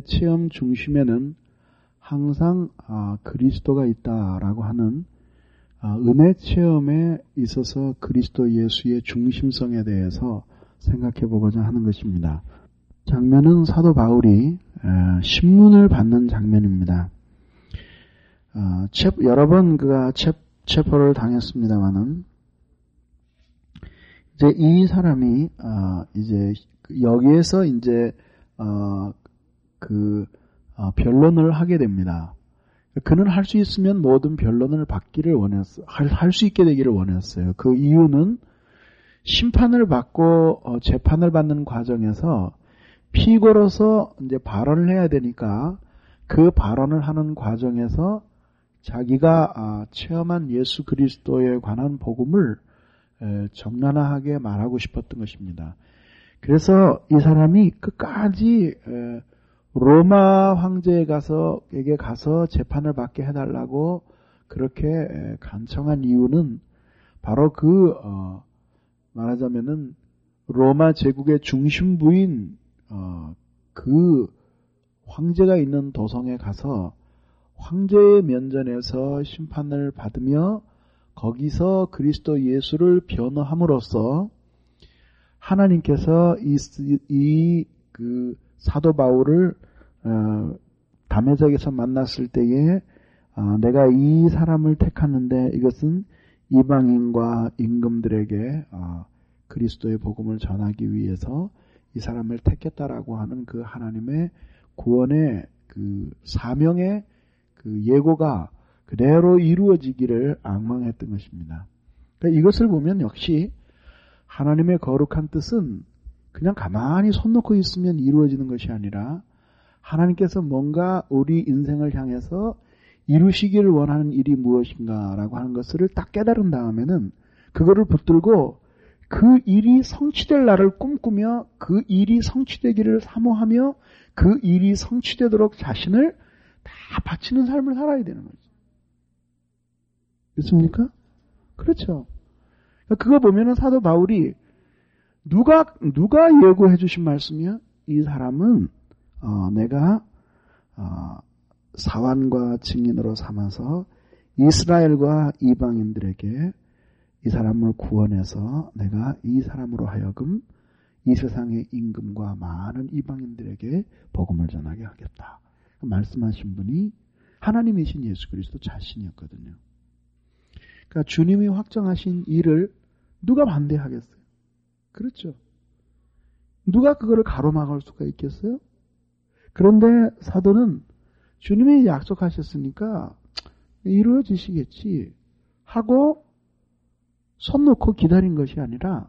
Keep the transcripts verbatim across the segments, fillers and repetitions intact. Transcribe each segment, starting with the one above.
체험 중심에는 항상 아, 그리스도가 있다라고 하는 아, 은혜 체험에 있어서 그리스도 예수의 중심성에 대해서 생각해 보고자 하는 것입니다. 장면은 사도 바울이 에, 신문을 받는 장면입니다. 어, 체, 여러 번 그가 체, 체포를 당했습니다만은 이제 이 사람이 어, 이제 여기에서 이제 어, 그 어, 변론을 하게 됩니다. 그는 할 수 있으면 모든 변론을 받기를 원했어, 할 수 있게 되기를 원했어요. 그 이유는 심판을 받고 어, 재판을 받는 과정에서 피고로서 이제 발언을 해야 되니까 그 발언을 하는 과정에서 자기가 아, 체험한 예수 그리스도에 관한 복음을 에, 적나라하게 말하고 싶었던 것입니다. 그래서 이 사람이 끝까지 에, 로마 황제에 가서 에게 가서 재판을 받게 해달라고 그렇게 에, 간청한 이유는 바로 그 어, 말하자면은 로마 제국의 중심부인 어, 그 황제가 있는 도성에 가서 황제의 면전에서 심판을 받으며 거기서 그리스도 예수를 변호함으로써 하나님께서 이, 이 그 사도 바울을 어, 담에색에서 만났을 때에 어, 내가 이 사람을 택하는데 이것은 이방인과 임금들에게 어, 그리스도의 복음을 전하기 위해서 이 사람을 택했다라고 하는 그 하나님의 구원의 그 사명의 그 예고가 그대로 이루어지기를 앙망했던 것입니다. 그러니까 이것을 보면 역시 하나님의 거룩한 뜻은 그냥 가만히 손 놓고 있으면 이루어지는 것이 아니라 하나님께서 뭔가 우리 인생을 향해서 이루시기를 원하는 일이 무엇인가라고 하는 것을 딱 깨달은 다음에는 그거를 붙들고 그 일이 성취될 날을 꿈꾸며 그 일이 성취되기를 사모하며 그 일이 성취되도록 자신을 다 바치는 삶을 살아야 되는 거죠. 그렇습니까? 그렇죠. 그거 보면은 사도 바울이 누가 누가 예고해 주신 말씀이야? 이 사람은 어, 내가 어, 사환과 증인으로 삼아서 이스라엘과 이방인들에게 이 사람을 구원해서 내가 이 사람으로 하여금 이 세상의 임금과 많은 이방인들에게 복음을 전하게 하겠다. 말씀하신 분이 하나님이신 예수 그리스도 자신이었거든요. 그러니까 주님이 확정하신 일을 누가 반대하겠어요? 그렇죠. 누가 그거를 가로막을 수가 있겠어요? 그런데 사도는 주님이 약속하셨으니까 이루어지시겠지 하고 손 놓고 기다린 것이 아니라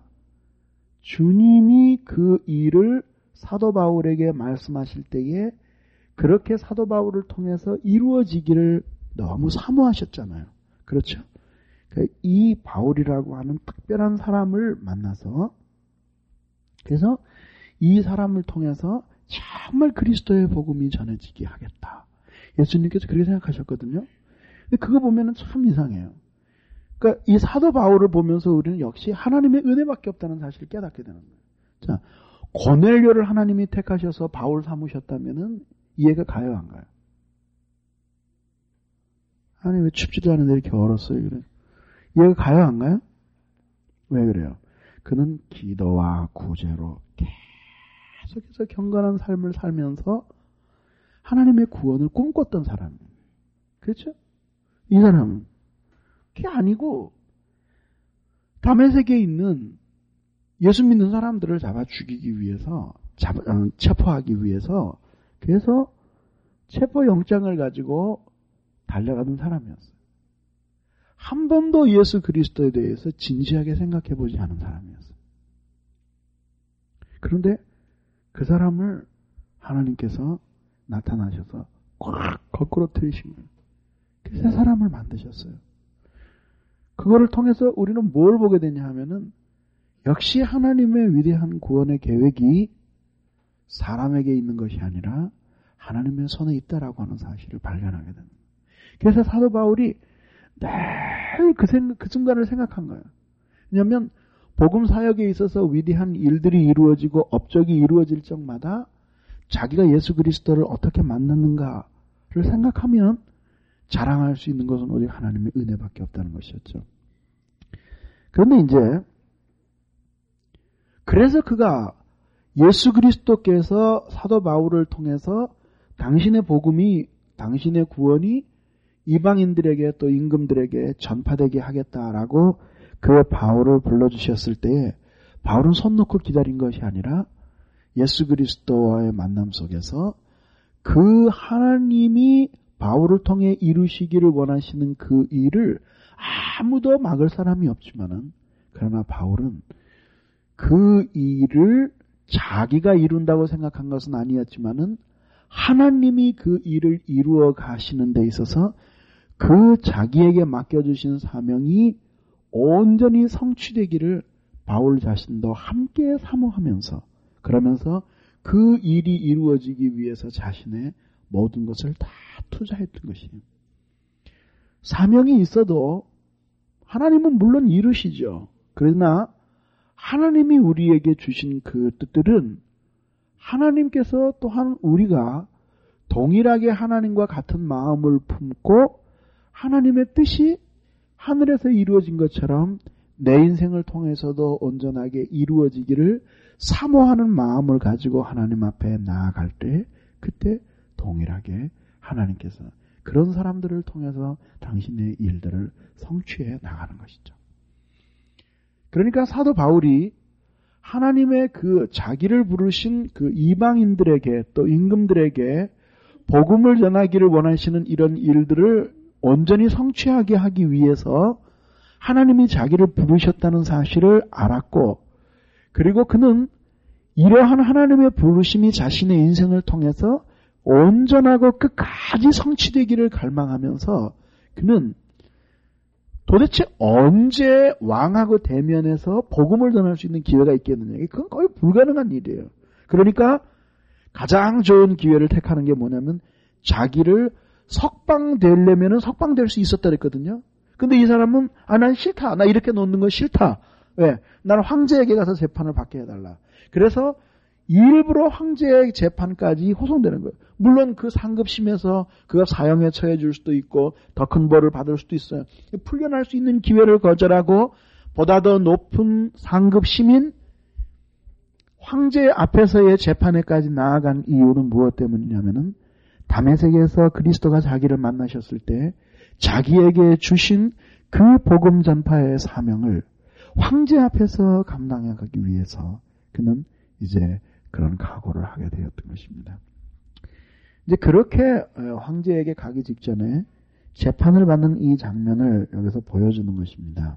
주님이 그 일을 사도 바울에게 말씀하실 때에 그렇게 사도 바울을 통해서 이루어지기를 너무 사모하셨잖아요. 그렇죠? 그러니까 이 바울이라고 하는 특별한 사람을 만나서 그래서 이 사람을 통해서 정말 그리스도의 복음이 전해지게 하겠다. 예수님께서 그렇게 생각하셨거든요. 근데 그거 보면은 참 이상해요. 그러니까 이 사도 바울을 보면서 우리는 역시 하나님의 은혜밖에 없다는 사실을 깨닫게 되는 거예요. 자, 고넬료를 하나님이 택하셔서 바울 삼으셨다면은 이해가 가요, 안 가요? 아니, 왜 춥지도 않은데 이렇게 얼었어요, 그래? 이해가 가요, 안 가요? 왜 그래요? 그는 기도와 구제로 계속해서 경건한 삶을 살면서 하나님의 구원을 꿈꿨던 사람이에요. 그렇죠? 이 사람은 그게 아니고 다메섹에 있는 예수 믿는 사람들을 잡아 죽이기 위해서 잡아, 체포하기 위해서 그래서 체포 영장을 가지고 달려가던 사람이었어요. 한 번도 예수 그리스도에 대해서 진지하게 생각해 보지 않은 사람이었어요. 그런데 그 사람을 하나님께서 나타나셔서 꽉 거꾸로 틀으신 거예요. 그래서 사람을 만드셨어요. 그거를 통해서 우리는 뭘 보게 되냐 하면은 역시 하나님의 위대한 구원의 계획이 사람에게 있는 것이 아니라 하나님의 손에 있다라고 하는 사실을 발견하게 됩니다. 그래서 사도 바울이 늘 그, 생각, 그 순간을 생각한 거예요. 왜냐하면 복음 사역에 있어서 위대한 일들이 이루어지고 업적이 이루어질 적마다 자기가 예수 그리스도를 어떻게 만났는가를 생각하면 자랑할 수 있는 것은 오직 하나님의 은혜밖에 없다는 것이었죠. 그런데 이제 그래서 그가 예수 그리스도께서 사도 바울을 통해서 당신의 복음이, 당신의 구원이 이방인들에게 또 임금들에게 전파되게 하겠다라고 그 바울을 불러주셨을 때에 바울은 손 놓고 기다린 것이 아니라 예수 그리스도와의 만남 속에서 그 하나님이 바울을 통해 이루시기를 원하시는 그 일을 아무도 막을 사람이 없지만은, 그러나 바울은 그 일을 자기가 이룬다고 생각한 것은 아니었지만은 하나님이 그 일을 이루어 가시는 데 있어서 그 자기에게 맡겨주신 사명이 온전히 성취되기를 바울 자신도 함께 사모하면서, 그러면서 그 일이 이루어지기 위해서 자신의 모든 것을 다 투자했던 것이에요. 사명이 있어도 하나님은 물론 이루시죠. 그러나 하나님이 우리에게 주신 그 뜻들은 하나님께서 또한 우리가 동일하게 하나님과 같은 마음을 품고 하나님의 뜻이 하늘에서 이루어진 것처럼 내 인생을 통해서도 온전하게 이루어지기를 사모하는 마음을 가지고 하나님 앞에 나아갈 때, 그때 동일하게 하나님께서 그런 사람들을 통해서 당신의 일들을 성취해 나가는 것이죠. 그러니까 사도 바울이 하나님의 그 자기를 부르신 그 이방인들에게 또 임금들에게 복음을 전하기를 원하시는 이런 일들을 온전히 성취하게 하기 위해서 하나님이 자기를 부르셨다는 사실을 알았고, 그리고 그는 이러한 하나님의 부르심이 자신의 인생을 통해서 온전하고 끝까지 성취되기를 갈망하면서 그는 도대체 언제 왕하고 대면해서 복음을 전할 수 있는 기회가 있겠느냐. 그건 거의 불가능한 일이에요. 그러니까 가장 좋은 기회를 택하는 게 뭐냐면 자기를 석방되려면 석방될 수 있었다 그랬거든요. 근데 이 사람은 아, 난 싫다. 나 이렇게 놓는 거 싫다. 왜? 나는 황제에게 가서 재판을 받게 해달라. 그래서 일부러 황제의 재판까지 호송되는 거예요. 물론 그 상급심에서 그가 사형에 처해질 수도 있고 더 큰 벌을 받을 수도 있어요. 풀려날 수 있는 기회를 거절하고 보다 더 높은 상급심인 황제 앞에서의 재판에까지 나아간 이유는 무엇 때문이냐면은 다메섹에서 그리스도가 자기를 만나셨을 때 자기에게 주신 그 복음 전파의 사명을 황제 앞에서 감당해 가기 위해서 그는 이제 그런 각오를 하게 되었던 것입니다. 이제 그렇게 황제에게 가기 직전에 재판을 받는 이 장면을 여기서 보여주는 것입니다.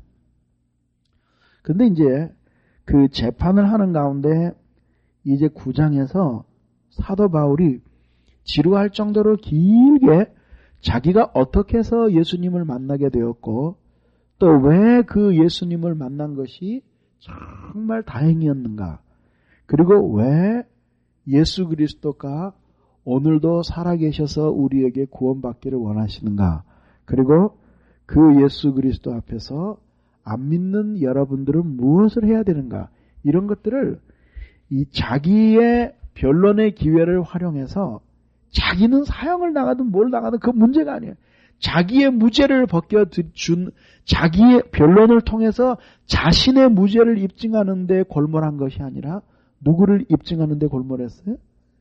근데 이제 그 재판을 하는 가운데 이제 구 장에서 사도 바울이 지루할 정도로 길게 자기가 어떻게 해서 예수님을 만나게 되었고 또 왜 그 예수님을 만난 것이 정말 다행이었는가, 그리고 왜 예수 그리스도가 오늘도 살아계셔서 우리에게 구원받기를 원하시는가, 그리고 그 예수 그리스도 앞에서 안 믿는 여러분들은 무엇을 해야 되는가, 이런 것들을 이 자기의 변론의 기회를 활용해서 자기는 사형을 나가든 뭘 나가든 그 문제가 아니에요. 자기의 무죄를 벗겨준 자기의 변론을 통해서 자신의 무죄를 입증하는 데 골몰한 것이 아니라 누구를 입증하는 데 골몰했어요?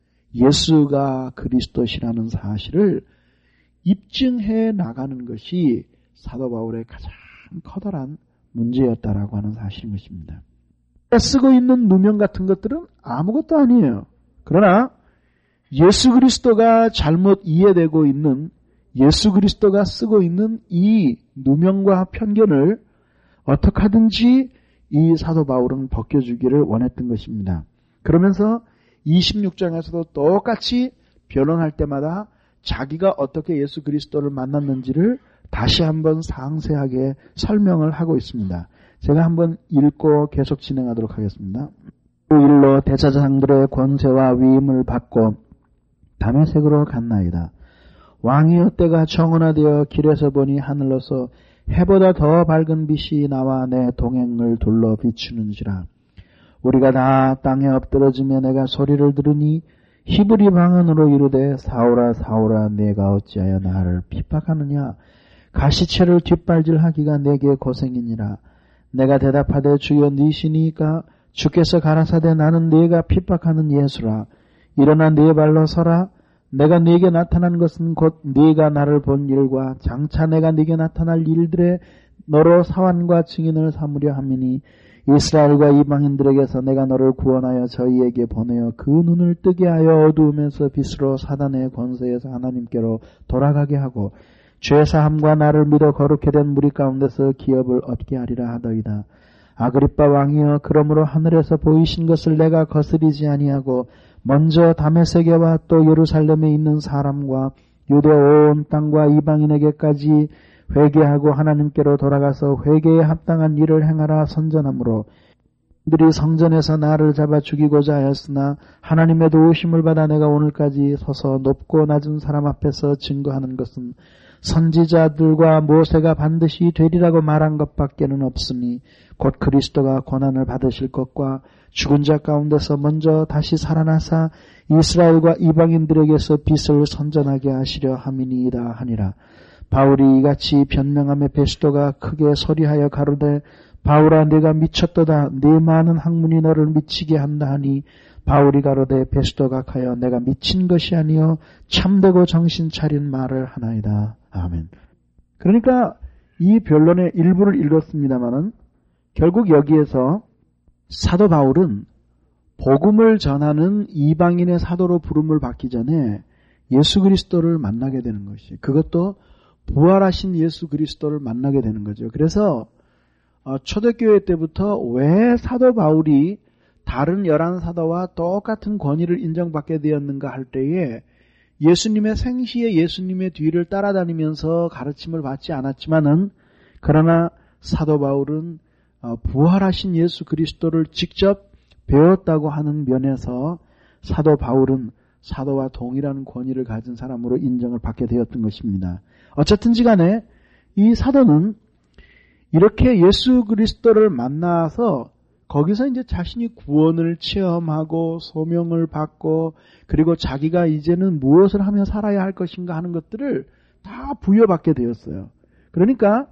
예수가 그리스도시라는 사실을 입증해 나가는 것이 사도 바울의 가장 커다란 문제였다라고 하는 사실인 것입니다. 쓰고 있는 누명 같은 것들은 아무것도 아니에요. 그러나 예수 그리스도가 잘못 이해되고 있는, 예수 그리스도가 쓰고 있는 이 누명과 편견을 어떻게 하든지 이 사도 바울은 벗겨주기를 원했던 것입니다. 그러면서 이십육 장에서도 똑같이 변론할 때마다 자기가 어떻게 예수 그리스도를 만났는지를 다시 한번 상세하게 설명을 하고 있습니다. 제가 한번 읽고 계속 진행하도록 하겠습니다. 그 일로 대제사장들의 권세와 위임을 받고 다메섹으로 갔나이다. 왕이여 때가 정원화되어 길에서 보니 하늘로서 해보다 더 밝은 빛이 나와 내 동행을 둘러 비추는지라. 우리가 다 땅에 엎드러지며 내가 소리를 들으니 히브리 방언으로 이르되 사울아 사울아 내가 어찌하여 나를 핍박하느냐 가시체를 뒷발질하기가 내게 고생이니라. 내가 대답하되 주여 니시니까 주께서 가라사대 나는 네가 핍박하는 예수라. 일어나 네 발로 서라. 내가 네게 나타난 것은 곧 네가 나를 본 일과 장차 내가 네게 나타날 일들에 너로 사환과 증인을 삼으려 함이니 이스라엘과 이방인들에게서 내가 너를 구원하여 저희에게 보내어 그 눈을 뜨게 하여 어두움에서 빛으로 사단의 권세에서 하나님께로 돌아가게 하고 죄사함과 나를 믿어 거룩히 된 무리 가운데서 기업을 얻게 하리라 하더이다. 아그리빠 왕이여 그러므로 하늘에서 보이신 것을 내가 거스리지 아니하고 먼저 다메섹에와 또 예루살렘에 있는 사람과 유대 온 땅과 이방인에게까지 회개하고 하나님께로 돌아가서 회개에 합당한 일을 행하라 선전하므로 그들이 성전에서 나를 잡아 죽이고자 하였으나 하나님의 도우심을 받아 내가 오늘까지 서서 높고 낮은 사람 앞에서 증거하는 것은 선지자들과 모세가 반드시 되리라고 말한 것밖에는 없으니 곧 그리스도가 고난을 받으실 것과 죽은 자 가운데서 먼저 다시 살아나사 이스라엘과 이방인들에게서 빛을 선전하게 하시려 함이니이다 하니라. 바울이 이같이 변명함에 베스도가 크게 소리하여 가로되 바울아 네가 미쳤도다. 네 많은 학문이 너를 미치게 한다 하니 바울이 가로되 베스도가 하여 내가 미친 것이 아니요 참되고 정신 차린 말을 하나이다. 아멘. 그러니까 이 변론의 일부를 읽었습니다마는 결국 여기에서 사도 바울은 복음을 전하는 이방인의 사도로 부름을 받기 전에 예수 그리스도를 만나게 되는 것이, 그것도 부활하신 예수 그리스도를 만나게 되는 거죠. 그래서 초대교회 때부터 왜 사도 바울이 다른 열한 사도와 똑같은 권위를 인정받게 되었는가 할 때에 예수님의 생시에 예수님의 뒤를 따라다니면서 가르침을 받지 않았지만은, 그러나 사도 바울은 부활하신 예수 그리스도를 직접 배웠다고 하는 면에서 사도 바울은 사도와 동일한 권위를 가진 사람으로 인정을 받게 되었던 것입니다. 어쨌든지 간에 이 사도는 이렇게 예수 그리스도를 만나서 거기서 이제 자신이 구원을 체험하고 소명을 받고 그리고 자기가 이제는 무엇을 하며 살아야 할 것인가 하는 것들을 다 부여받게 되었어요. 그러니까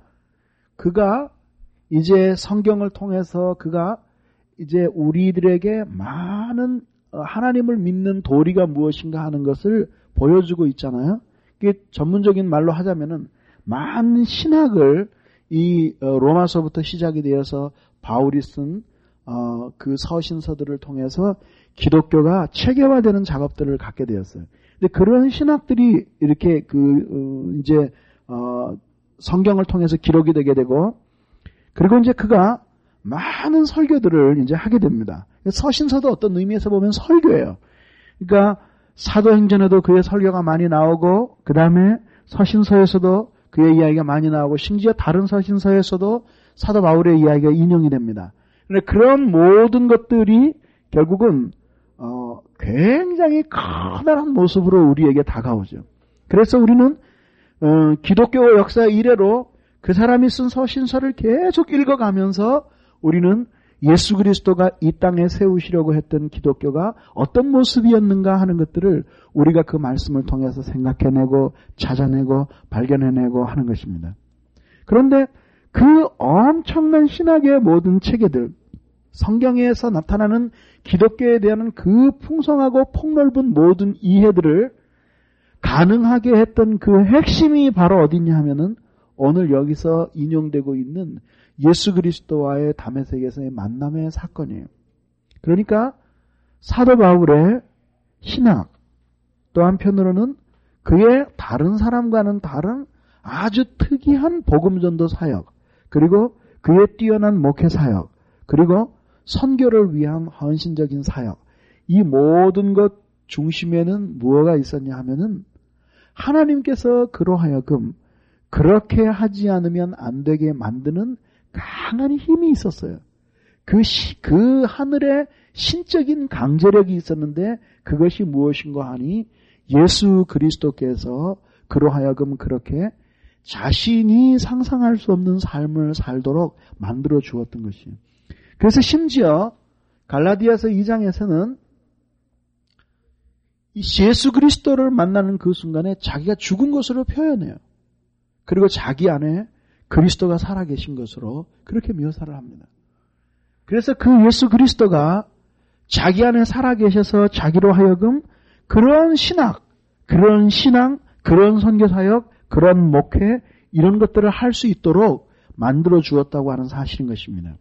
그가 이제 성경을 통해서 그가 이제 우리들에게 많은 하나님을 믿는 도리가 무엇인가 하는 것을 보여주고 있잖아요. 이게 전문적인 말로 하자면은 많은 신학을 이 로마서부터 시작이 되어서 바울이 쓴 어, 그 서신서들을 통해서 기독교가 체계화되는 작업들을 갖게 되었어요. 근데 그런 신학들이 이렇게 그 어, 이제 어, 성경을 통해서 기록이 되게 되고, 그리고 이제 그가 많은 설교들을 이제 하게 됩니다. 서신서도 어떤 의미에서 보면 설교예요. 그러니까 사도행전에도 그의 설교가 많이 나오고, 그 다음에 서신서에서도 그의 이야기가 많이 나오고, 심지어 다른 서신서에서도 사도 바울의 이야기가 인용이 됩니다. 그런데 그런 모든 것들이 결국은 어, 굉장히 커다란 모습으로 우리에게 다가오죠. 그래서 우리는 어, 기독교 역사 이래로 그 사람이 쓴 서신서를 계속 읽어가면서 우리는 예수 그리스도가 이 땅에 세우시려고 했던 기독교가 어떤 모습이었는가 하는 것들을 우리가 그 말씀을 통해서 생각해내고 찾아내고 발견해내고 하는 것입니다. 그런데 그 엄청난 신학의 모든 체계들, 성경에서 나타나는 기독교에 대한 그 풍성하고 폭넓은 모든 이해들을 가능하게 했던 그 핵심이 바로 어디냐 하면은 오늘 여기서 인용되고 있는 예수 그리스도와의 다메섹에서의 만남의 사건이에요. 그러니까 사도 바울의 신학, 또 한편으로는 그의 다른 사람과는 다른 아주 특이한 복음전도 사역, 그리고 그의 뛰어난 목회 사역, 그리고 선교를 위한 헌신적인 사역, 이 모든 것 중심에는 무엇가 있었냐 하면은 하나님께서 그로 하여금 그렇게 하지 않으면 안 되게 만드는 강한 힘이 있었어요. 그, 시, 그 하늘에 신적인 강제력이 있었는데 그것이 무엇인가 하니 예수 그리스도께서 그로 하여금 그렇게 자신이 상상할 수 없는 삶을 살도록 만들어 주었던 것이에요. 그래서 심지어 갈라디아서 이 장에서는 예수 그리스도를 만나는 그 순간에 자기가 죽은 것으로 표현해요. 그리고 자기 안에 그리스도가 살아계신 것으로 그렇게 묘사를 합니다. 그래서 그 예수 그리스도가 자기 안에 살아계셔서 자기로 하여금 그런 신학, 그런 신앙, 그런 선교사역, 그런 목회 이런 것들을 할 수 있도록 만들어 주었다고 하는 사실인 것입니다.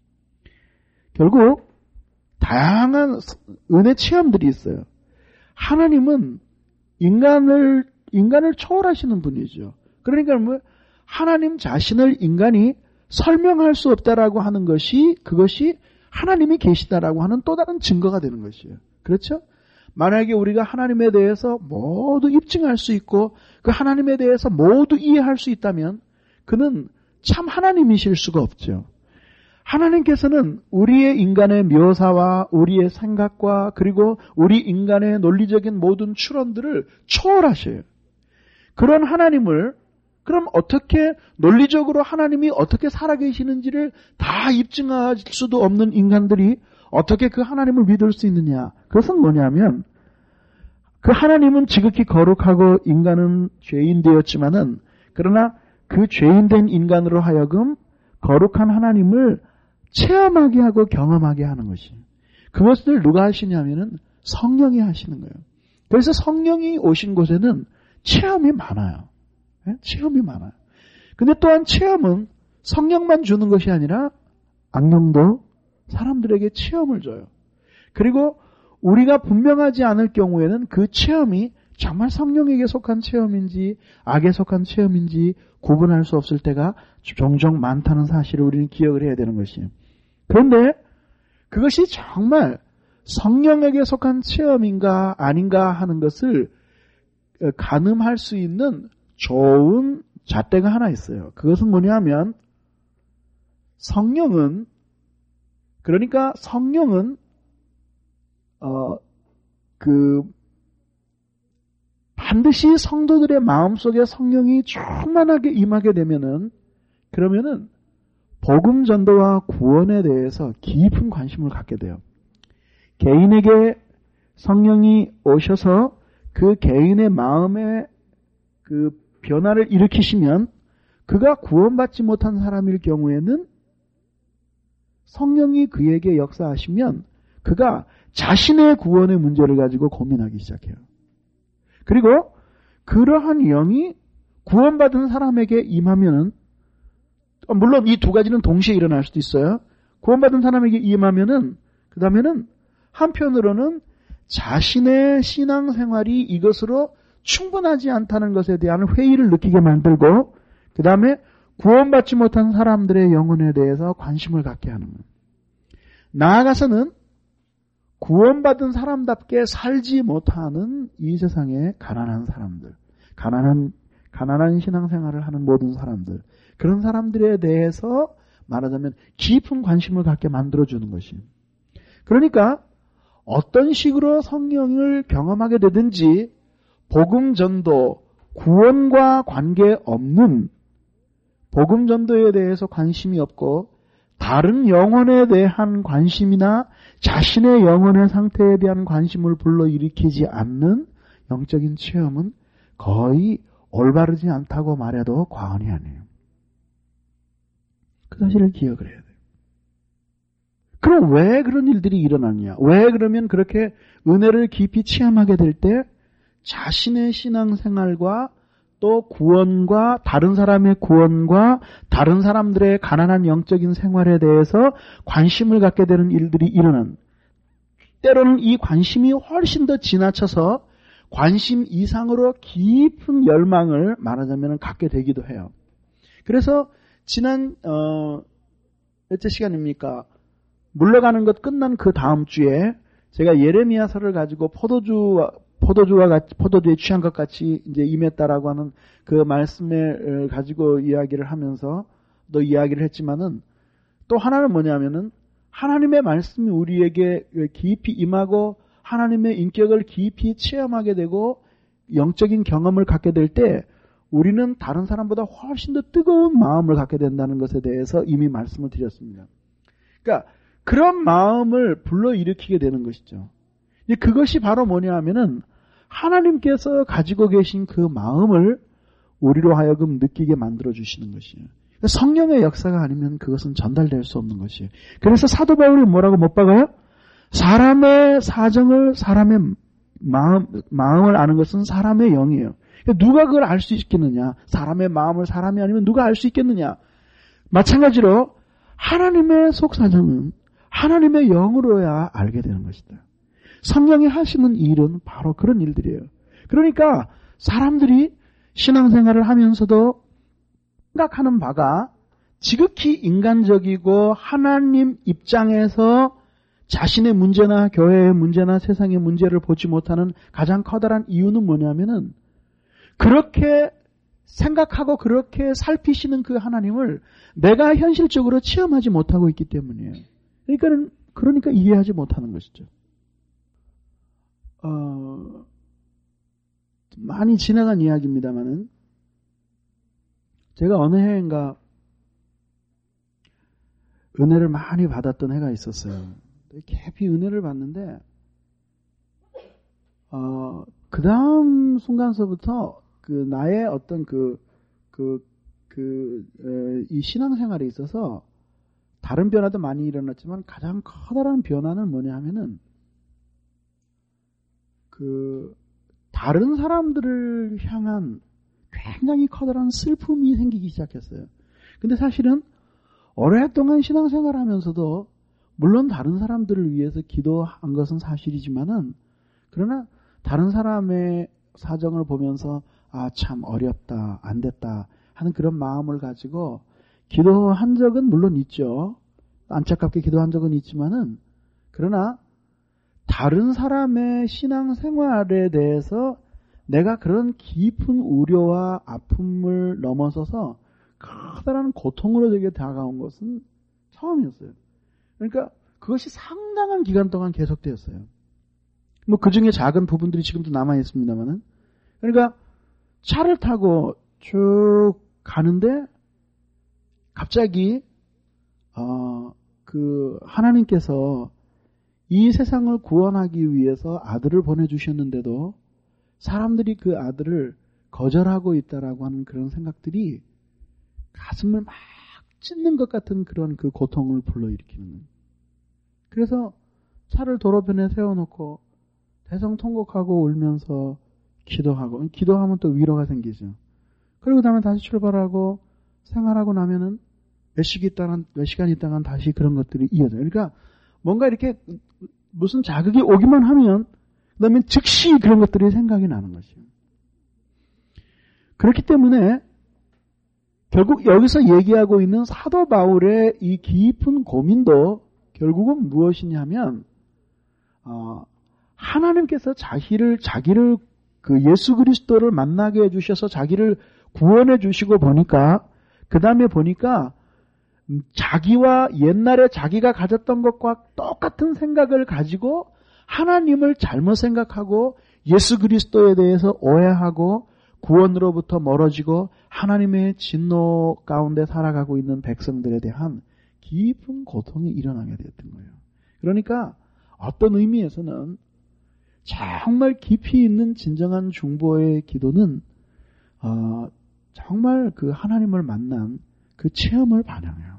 결국 다양한 은혜 체험들이 있어요. 하나님은 인간을 인간을 초월하시는 분이죠. 그러니까 뭐 하나님 자신을 인간이 설명할 수 없다라고 하는 것이 그것이 하나님이 계시다라고 하는 또 다른 증거가 되는 것이에요. 그렇죠? 만약에 우리가 하나님에 대해서 모두 입증할 수 있고 그 하나님에 대해서 모두 이해할 수 있다면 그는 참 하나님이실 수가 없죠. 하나님께서는 우리의 인간의 묘사와 우리의 생각과 그리고 우리 인간의 논리적인 모든 추론들을 초월하셔요. 그런 하나님을 그럼 어떻게 논리적으로 하나님이 어떻게 살아계시는지를 다 입증할 수도 없는 인간들이 어떻게 그 하나님을 믿을 수 있느냐? 그것은 뭐냐면 그 하나님은 지극히 거룩하고 인간은 죄인 되었지만은 그러나 그 죄인된 인간으로 하여금 거룩한 하나님을 체험하게 하고 경험하게 하는 것이. 그것을 누가 하시냐면은 성령이 하시는 거예요. 그래서 성령이 오신 곳에는 체험이 많아요. 네? 체험이 많아요. 근데 또한 체험은 성령만 주는 것이 아니라 악령도 사람들에게 체험을 줘요. 그리고 우리가 분명하지 않을 경우에는 그 체험이 정말 성령에게 속한 체험인지 악에 속한 체험인지 구분할 수 없을 때가 종종 많다는 사실을 우리는 기억을 해야 되는 것이에요. 그런데 그것이 정말 성령에게 속한 체험인가 아닌가 하는 것을 가늠할 수 있는 좋은 잣대가 하나 있어요. 그것은 뭐냐면 성령은 그러니까 성령은 어 그 반드시 성도들의 마음속에 성령이 충만하게 임하게 되면은 그러면은 복음 전도와 구원에 대해서 깊은 관심을 갖게 돼요. 개인에게 성령이 오셔서 그 개인의 마음에 그 변화를 일으키시면 그가 구원받지 못한 사람일 경우에는 성령이 그에게 역사하시면 그가 자신의 구원의 문제를 가지고 고민하기 시작해요. 그리고 그러한 영이 구원받은 사람에게 임하면은 물론 이 두 가지는 동시에 일어날 수도 있어요. 구원받은 사람에게 임하면은 그 다음에는 한편으로는 자신의 신앙생활이 이것으로 충분하지 않다는 것에 대한 회의를 느끼게 만들고 그 다음에 구원받지 못한 사람들의 영혼에 대해서 관심을 갖게 하는 거예요. 나아가서는 구원받은 사람답게 살지 못하는 이 세상의 가난한 사람들, 가난한, 가난한 신앙생활을 하는 모든 사람들, 그런 사람들에 대해서 말하자면 깊은 관심을 갖게 만들어주는 것이에요. 그러니까 어떤 식으로 성령을 경험하게 되든지 복음 전도, 구원과 관계없는 복음 전도에 대해서 관심이 없고 다른 영혼에 대한 관심이나 자신의 영혼의 상태에 대한 관심을 불러일으키지 않는 영적인 체험은 거의 올바르지 않다고 말해도 과언이 아니에요. 그 사실을 기억을 해야 돼요. 그럼 왜 그런 일들이 일어나느냐? 왜 그러면 그렇게 은혜를 깊이 체험하게 될 때 자신의 신앙생활과 또 구원과 다른 사람의 구원과 다른 사람들의 가난한 영적인 생활에 대해서 관심을 갖게 되는 일들이 일어난, 때로는 이 관심이 훨씬 더 지나쳐서 관심 이상으로 깊은 열망을 말하자면 갖게 되기도 해요. 그래서 지난 어 몇째 시간입니까? 물러가는 것 끝난 그 다음 주에 제가 예레미야서를 가지고 포도주 포도주와 같이, 포도주에 취한 것 같이 이제 임했다라고 하는 그 말씀을 가지고 이야기를 하면서 또 이야기를 했지만은 또 하나는 뭐냐면은 하나님의 말씀이 우리에게 깊이 임하고 하나님의 인격을 깊이 체험하게 되고 영적인 경험을 갖게 될 때 우리는 다른 사람보다 훨씬 더 뜨거운 마음을 갖게 된다는 것에 대해서 이미 말씀을 드렸습니다. 그러니까 그런 마음을 불러일으키게 되는 것이죠. 그것이 바로 뭐냐 하면은 하나님께서 가지고 계신 그 마음을 우리로 하여금 느끼게 만들어 주시는 것이에요. 성령의 역사가 아니면 그것은 전달될 수 없는 것이에요. 그래서 사도 바울이 뭐라고 못 박아요? 사람의 사정을, 사람의 마음, 마음을 아는 것은 사람의 영이에요. 누가 그걸 알 수 있겠느냐? 사람의 마음을 사람이 아니면 누가 알 수 있겠느냐? 마찬가지로 하나님의 속사정은 하나님의 영으로야 알게 되는 것이다. 성령이 하시는 일은 바로 그런 일들이에요. 그러니까 사람들이 신앙생활을 하면서도 생각하는 바가 지극히 인간적이고 하나님 입장에서 자신의 문제나 교회의 문제나 세상의 문제를 보지 못하는 가장 커다란 이유는 뭐냐면은 그렇게 생각하고 그렇게 살피시는 그 하나님을 내가 현실적으로 체험하지 못하고 있기 때문이에요. 그러니까, 그러니까 이해하지 못하는 것이죠. 어, 많이 지나간 이야기입니다만은 제가 어느 해인가 은혜를 많이 받았던 해가 있었어요. 깊이 은혜를 받는데 어, 그 다음 순간서부터 그 나의 어떤 그, 그, 그, 에, 이 신앙생활에 있어서 다른 변화도 많이 일어났지만 가장 커다란 변화는 뭐냐 하면은 그 다른 사람들을 향한 굉장히 커다란 슬픔이 생기기 시작했어요. 근데 사실은 오랫동안 신앙생활을 하면서도 물론 다른 사람들을 위해서 기도한 것은 사실이지만은 그러나 다른 사람의 사정을 보면서 아, 참 어렵다, 안 됐다 하는 그런 마음을 가지고 기도한 적은 물론 있죠. 안타깝게 기도한 적은 있지만은 그러나 다른 사람의 신앙생활에 대해서 내가 그런 깊은 우려와 아픔을 넘어서서 커다란 고통으로 되게 다가온 것은 처음이었어요. 그러니까 그것이 상당한 기간 동안 계속되었어요. 뭐 그 중에 작은 부분들이 지금도 남아 있습니다만은 그러니까 차를 타고 쭉 가는데 갑자기 어, 그 하나님께서 이 세상을 구원하기 위해서 아들을 보내주셨는데도 사람들이 그 아들을 거절하고 있다라고 하는 그런 생각들이 가슴을 막 찢는 것 같은 그런 그 고통을 불러일으키는 거예요. 그래서 차를 도로변에 세워놓고 대성통곡하고 울면서 기도하고, 기도하면 또 위로가 생기죠. 그리고 다음에 다시 출발하고 생활하고 나면은 몇 시간 있다간, 몇 시간 있다간 다시 그런 것들이 이어져요. 그러니까 뭔가 이렇게 무슨 자극이 오기만 하면 그 다음에 즉시 그런 것들이 생각이 나는 것이에요. 그렇기 때문에 결국 여기서 얘기하고 있는 사도 바울의 이 깊은 고민도 결국은 무엇이냐면 어, 하나님께서 자기를 자기를 그 예수 그리스도를 만나게 해주셔서 자기를 구원해 주시고 보니까 그 다음에 보니까 자기와 옛날에 자기가 가졌던 것과 똑같은 생각을 가지고 하나님을 잘못 생각하고 예수 그리스도에 대해서 오해하고 구원으로부터 멀어지고 하나님의 진노 가운데 살아가고 있는 백성들에 대한 깊은 고통이 일어나게 되었던 거예요. 그러니까 어떤 의미에서는 정말 깊이 있는 진정한 중보의 기도는 어, 정말 그 하나님을 만난 그 체험을 반영해요.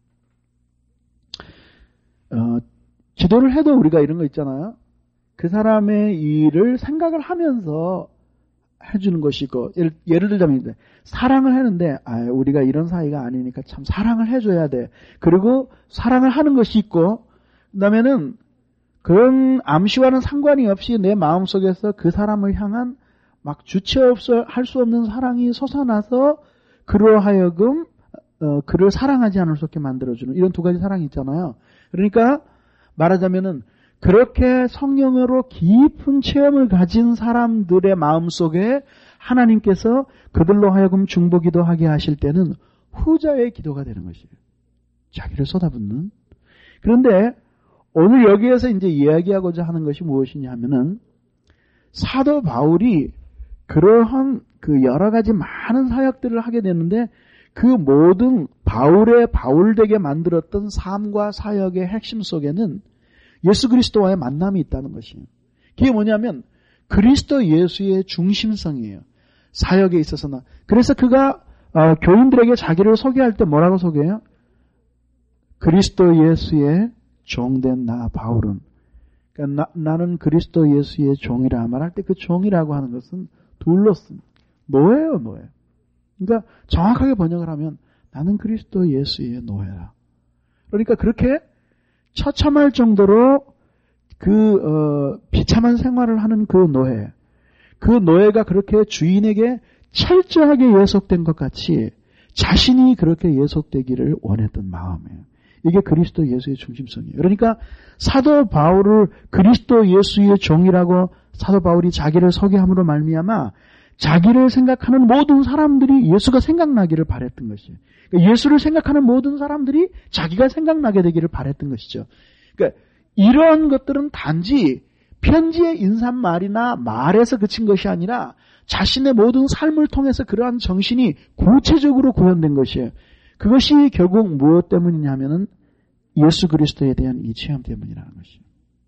어, 기도를 해도 우리가 이런 거 있잖아요. 그 사람의 일을 생각을 하면서 해주는 것이고, 예를, 예를 들자면, 사랑을 하는데, 아, 우리가 이런 사이가 아니니까 참 사랑을 해줘야 돼. 그리고 사랑을 하는 것이 있고, 그 다음에는 그런 암시와는 상관이 없이 내 마음속에서 그 사람을 향한 막 주체 없어 할 수 없는 사랑이 솟아나서 그로 하여금 어, 그를 사랑하지 않을 수 없게 만들어주는 이런 두 가지 사랑이 있잖아요. 그러니까 말하자면은 그렇게 성령으로 깊은 체험을 가진 사람들의 마음속에 하나님께서 그들로 하여금 중보기도하게 하실 때는 후자의 기도가 되는 것이에요. 자기를 쏟아붓는. 그런데 오늘 여기에서 이제 이야기하고자 하는 것이 무엇이냐 하면은 사도 바울이 그러한 그 여러 가지 많은 사역들을 하게 되는데 그 모든 바울의 바울되게 만들었던 삶과 사역의 핵심 속에는 예수 그리스도와의 만남이 있다는 것이에요. 그게 뭐냐면 그리스도 예수의 중심성이에요. 사역에 있어서는. 그래서 그가 어, 교인들에게 자기를 소개할 때 뭐라고 소개해요? 그리스도 예수의 종된 나 바울은. 그러니까 나, 나는 그리스도 예수의 종이라 말할 때 그 종이라고 하는 것은 둘러쓴 노예예요, 노예. 그러니까 정확하게 번역을 하면 나는 그리스도 예수의 노예라. 그러니까 그렇게 처참할 정도로 그 어, 비참한 생활을 하는 그 노예, 그 노예가 그렇게 주인에게 철저하게 예속된 것 같이 자신이 그렇게 예속되기를 원했던 마음이에요. 이게 그리스도 예수의 중심성이에요. 그러니까 사도 바울을 그리스도 예수의 종이라고 사도 바울이 자기를 소개함으로 말미암아 자기를 생각하는 모든 사람들이 예수가 생각나기를 바랬던 것이에요. 그러니까 예수를 생각하는 모든 사람들이 자기가 생각나게 되기를 바랬던 것이죠. 그러니까 이러한 것들은 단지 편지의 인사말이나 말에서 그친 것이 아니라 자신의 모든 삶을 통해서 그러한 정신이 구체적으로 구현된 것이에요. 그것이 결국 무엇 때문이냐 하면은 예수 그리스도에 대한 이 체험 때문이라는 것이에요.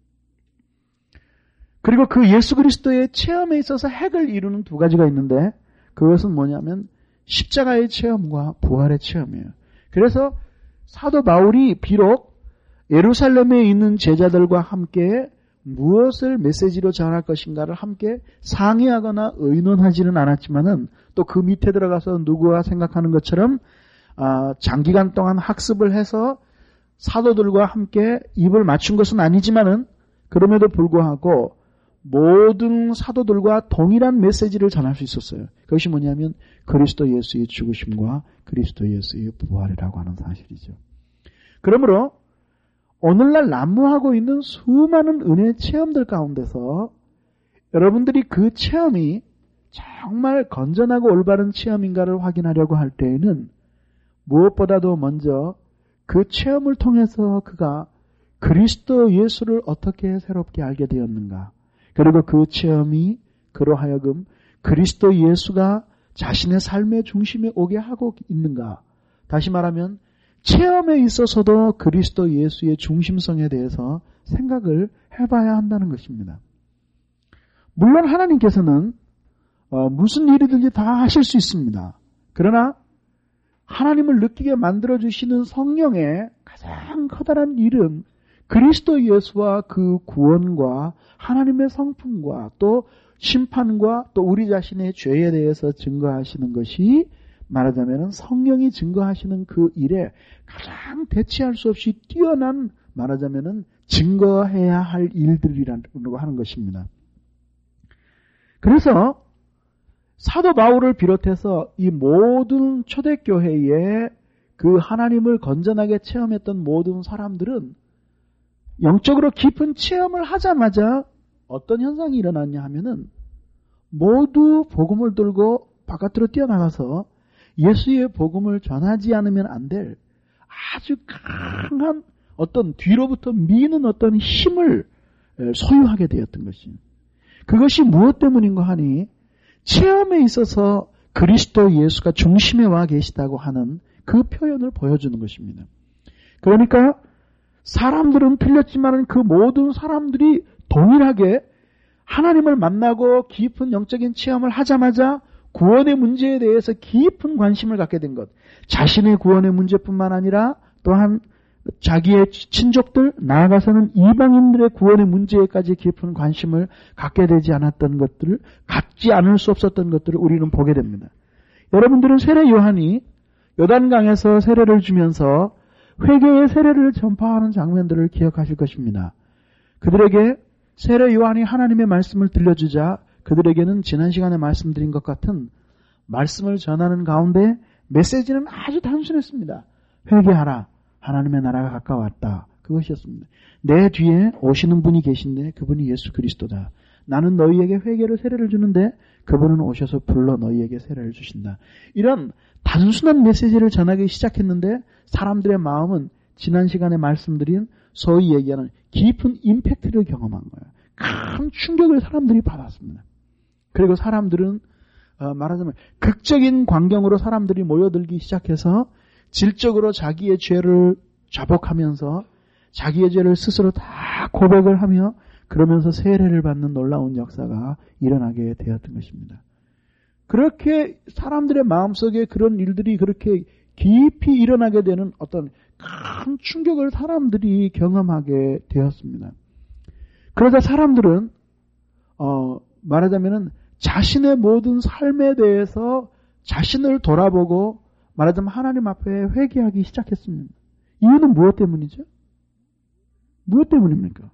그리고 그 예수 그리스도의 체험에 있어서 핵을 이루는 두 가지가 있는데 그것은 뭐냐면 십자가의 체험과 부활의 체험이에요. 그래서 사도 바울이 비록 예루살렘에 있는 제자들과 함께 무엇을 메시지로 전할 것인가를 함께 상의하거나 의논하지는 않았지만은 또 그 밑에 들어가서 누구와 생각하는 것처럼 아, 장기간 동안 학습을 해서 사도들과 함께 입을 맞춘 것은 아니지만은 그럼에도 불구하고 모든 사도들과 동일한 메시지를 전할 수 있었어요. 그것이 뭐냐면 그리스도 예수의 죽으심과 그리스도 예수의 부활이라고 하는 사실이죠. 그러므로 오늘날 난무하고 있는 수많은 은혜 체험들 가운데서 여러분들이 그 체험이 정말 건전하고 올바른 체험인가를 확인하려고 할 때에는 무엇보다도 먼저 그 체험을 통해서 그가 그리스도 예수를 어떻게 새롭게 알게 되었는가, 그리고 그 체험이 그로 하여금 그리스도 예수가 자신의 삶의 중심에 오게 하고 있는가, 다시 말하면 체험에 있어서도 그리스도 예수의 중심성에 대해서 생각을 해봐야 한다는 것입니다. 물론 하나님께서는 어, 무슨 일이든지 다 하실 수 있습니다. 그러나 하나님을 느끼게 만들어주시는 성령의 가장 커다란 일은 그리스도 예수와 그 구원과 하나님의 성품과 또 심판과 또 우리 자신의 죄에 대해서 증거하시는 것이 말하자면 성령이 증거하시는 그 일에 가장 대체할 수 없이 뛰어난 말하자면 증거해야 할 일들이라고 하는 것입니다. 그래서 사도 바울을 비롯해서 이 모든 초대교회에 그 하나님을 건전하게 체험했던 모든 사람들은 영적으로 깊은 체험을 하자마자 어떤 현상이 일어났냐 하면은 모두 복음을 들고 바깥으로 뛰어나가서 예수의 복음을 전하지 않으면 안 될 아주 강한 어떤 뒤로부터 미는 어떤 힘을 소유하게 되었던 것입니다. 그것이 무엇 때문인가 하니 체험에 있어서 그리스도 예수가 중심에 와 계시다고 하는 그 표현을 보여주는 것입니다. 그러니까 사람들은 틀렸지만 그 모든 사람들이 동일하게 하나님을 만나고 깊은 영적인 체험을 하자마자 구원의 문제에 대해서 깊은 관심을 갖게 된 것, 자신의 구원의 문제뿐만 아니라 또한 자기의 친족들, 나아가서는 이방인들의 구원의 문제에까지 깊은 관심을 갖게 되지 않았던 것들을, 갖지 않을 수 없었던 것들을 우리는 보게 됩니다. 여러분들은 세례 요한이 요단강에서 세례를 주면서 회개의 세례를 전파하는 장면들을 기억하실 것입니다. 그들에게 세례 요한이 하나님의 말씀을 들려주자 그들에게는 지난 시간에 말씀드린 것 같은 말씀을 전하는 가운데 메시지는 아주 단순했습니다. 회개하라. 하나님의 나라가 가까웠다. 그것이었습니다. 내 뒤에 오시는 분이 계신데 그분이 예수 그리스도다. 나는 너희에게 회개를 세례를 주는데 그분은 오셔서 불러 너희에게 세례를 주신다. 이런 단순한 메시지를 전하기 시작했는데 사람들의 마음은 지난 시간에 말씀드린 소위 얘기하는 깊은 임팩트를 경험한 거예요. 큰 충격을 사람들이 받았습니다. 그리고 사람들은 어, 말하자면 극적인 광경으로 사람들이 모여들기 시작해서 질적으로 자기의 죄를 자복하면서 자기의 죄를 스스로 다 고백을 하며 그러면서 세례를 받는 놀라운 역사가 일어나게 되었던 것입니다. 그렇게 사람들의 마음속에 그런 일들이 그렇게 깊이 일어나게 되는 어떤 큰 충격을 사람들이 경험하게 되었습니다. 그러자 사람들은 어, 말하자면은 자신의 모든 삶에 대해서 자신을 돌아보고 말하자면 하나님 앞에 회개하기 시작했습니다. 이유는 무엇 때문이죠? 무엇 때문입니까?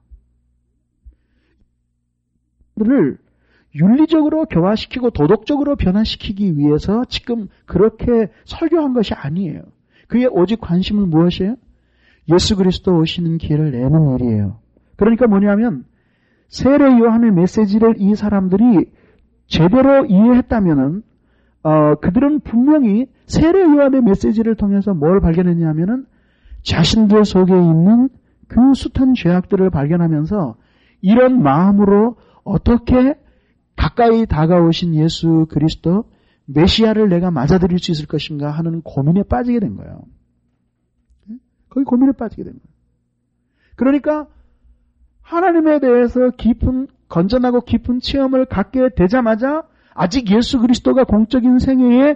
를 윤리적으로 교화시키고 도덕적으로 변화시키기 위해서 지금 그렇게 설교한 것이 아니에요. 그의 오직 관심은 무엇이에요? 예수 그리스도 오시는 길을 내는 일이에요. 그러니까 뭐냐면 세례 요한의 메시지를 이 사람들이 제대로 이해했다면은 어, 그들은 분명히 세례 요한의 메시지를 통해서 뭘 발견했냐면은 자신들 속에 있는 그 숱한 죄악들을 발견하면서 이런 마음으로 어떻게 가까이 다가오신 예수 그리스도 메시아를 내가 맞아들일 수 있을 것인가 하는 고민에 빠지게 된 거예요. 거기 고민에 빠지게 된 거예요. 그러니까 하나님에 대해서 깊은 건전하고 깊은 체험을 갖게 되자마자 아직 예수 그리스도가 공적인 생애에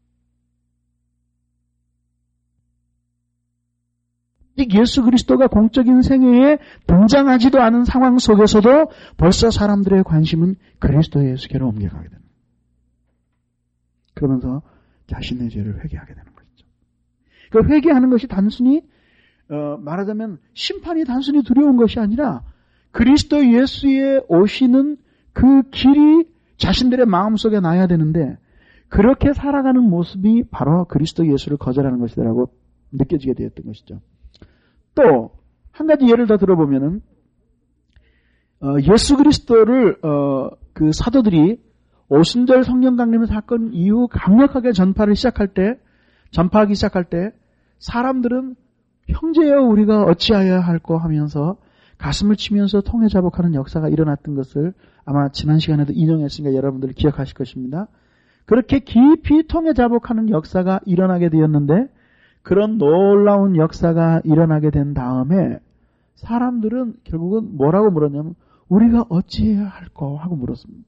아직 예수 그리스도가 공적인 생애에 등장하지도 않은 상황 속에서도 벌써 사람들의 관심은 그리스도 예수께로 옮겨가게 됩니다. 그러면서 자신의 죄를 회개하게 되는 것이죠. 그 회개하는 것이 단순히 어, 말하자면 심판이 단순히 두려운 것이 아니라 그리스도 예수의 오시는 그 길이 자신들의 마음속에 나야 되는데 그렇게 살아가는 모습이 바로 그리스도 예수를 거절하는 것이라고 느껴지게 되었던 것이죠. 또 한 가지 예를 더 들어보면은 어, 예수 그리스도를 어, 그 사도들이 오순절 성령 강림 사건 이후 강력하게 전파를 시작할 때 전파하기 시작할 때 사람들은 형제여 우리가 어찌하여야 할꼬 하면서 가슴을 치면서 통회자복하는 역사가 일어났던 것을 아마 지난 시간에도 인용했으니까 여러분들 기억하실 것입니다. 그렇게 깊이 통회자복하는 역사가 일어나게 되었는데 그런 놀라운 역사가 일어나게 된 다음에 사람들은 결국은 뭐라고 물었냐면 우리가 어찌해야 할까 하고 물었습니다.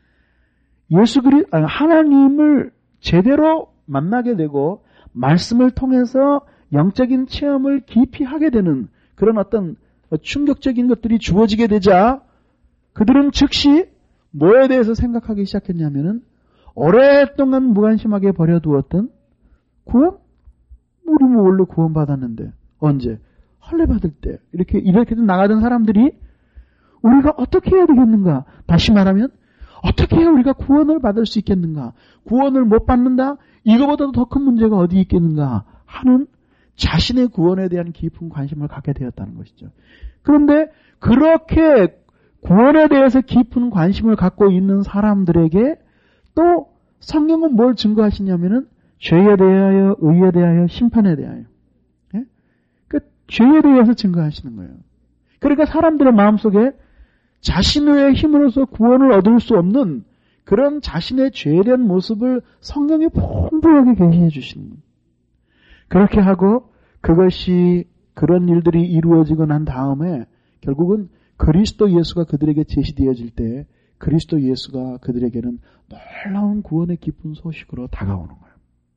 예수 그리 아니, 하나님을 제대로 만나게 되고 말씀을 통해서 영적인 체험을 깊이 하게 되는 그런 어떤 충격적인 것들이 주어지게 되자 그들은 즉시 뭐에 대해서 생각하기 시작했냐면은 오랫동안 무관심하게 버려두었던 구원? 우리 뭐 원래 구원 받았는데 언제? 할례 받을 때 이렇게 이렇게 나가던 사람들이 우리가 어떻게 해야 되겠는가? 다시 말하면 어떻게 해야 우리가 구원을 받을 수 있겠는가? 구원을 못 받는다? 이거보다도 더 큰 문제가 어디 있겠는가? 하는 자신의 구원에 대한 깊은 관심을 갖게 되었다는 것이죠. 그런데 그렇게 구원에 대해서 깊은 관심을 갖고 있는 사람들에게 또 성경은 뭘 증거하시냐면은 죄에 대하여, 의에 대하여, 심판에 대하여. 예? 그 죄에 대해서 증거하시는 거예요. 그러니까 사람들의 마음속에 자신의 힘으로서 구원을 얻을 수 없는 그런 자신의 죄에 대한 모습을 성경에 풍부하게 계시해 주시는 거예요. 그렇게 하고 그것이 그런 일들이 이루어지고 난 다음에 결국은 그리스도 예수가 그들에게 제시되어질 때 그리스도 예수가 그들에게는 놀라운 구원의 기쁜 소식으로 다가오는 거예요.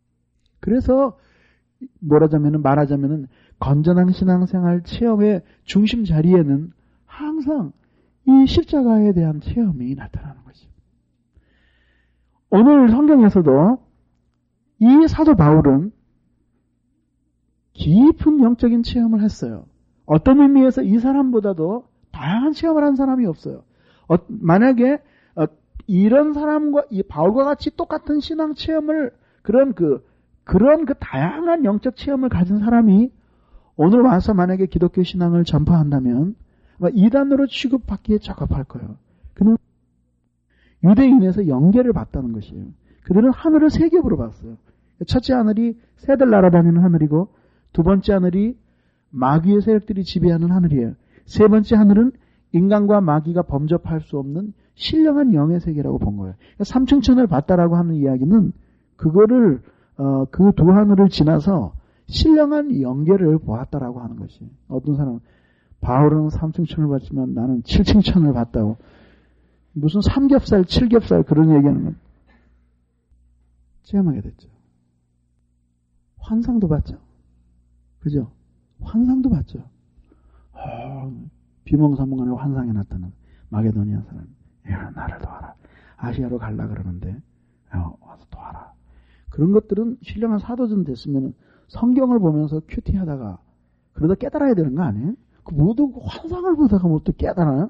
그래서 뭐라자면은 말하자면은 건전한 신앙생활 체험의 중심 자리에는 항상 이 십자가에 대한 체험이 나타나는 거죠. 오늘 성경에서도 이 사도 바울은 깊은 영적인 체험을 했어요. 어떤 의미에서 이 사람보다도 다양한 체험을 한 사람이 없어요. 어, 만약에 어, 이런 사람과 이 바울과 같이 똑같은 신앙 체험을 그런 그 그런 그 다양한 영적 체험을 가진 사람이 오늘 와서 만약에 기독교 신앙을 전파한다면 이단으로 취급받기에 적합할 거예요. 그는 유대인에서 영계를 봤다는 것이에요. 그들은 하늘을 세 겹으로 봤어요. 첫째 하늘이 새들 날아다니는 하늘이고 두 번째 하늘이 마귀의 세력들이 지배하는 하늘이에요. 세 번째 하늘은 인간과 마귀가 범접할 수 없는 신령한 영의 세계라고 본 거예요. 삼층천을 봤다라고 하는 이야기는 그거를 어, 그 두 하늘을 지나서 신령한 영계를 보았다라고 하는 것이. 어떤 사람은 바울은 삼층천을 봤지만 나는 칠층천을 봤다고. 무슨 삼겹살, 칠겹살 그런 얘기하는 건 체험하게 됐죠. 환상도 봤죠. 그죠? 환상도 봤죠. 어, 비몽사몽간에 환상에 나타난 마게도니아 사람. 야, 나를 도와라. 아시아로 갈라 그러는데 어, 와서 도와라. 그런 것들은 신령한 사도전 됐으면 성경을 보면서 큐티하다가 그러다 깨달아야 되는 거 아니에요? 그 모두 환상을 보다가 뭐 또 깨달아요?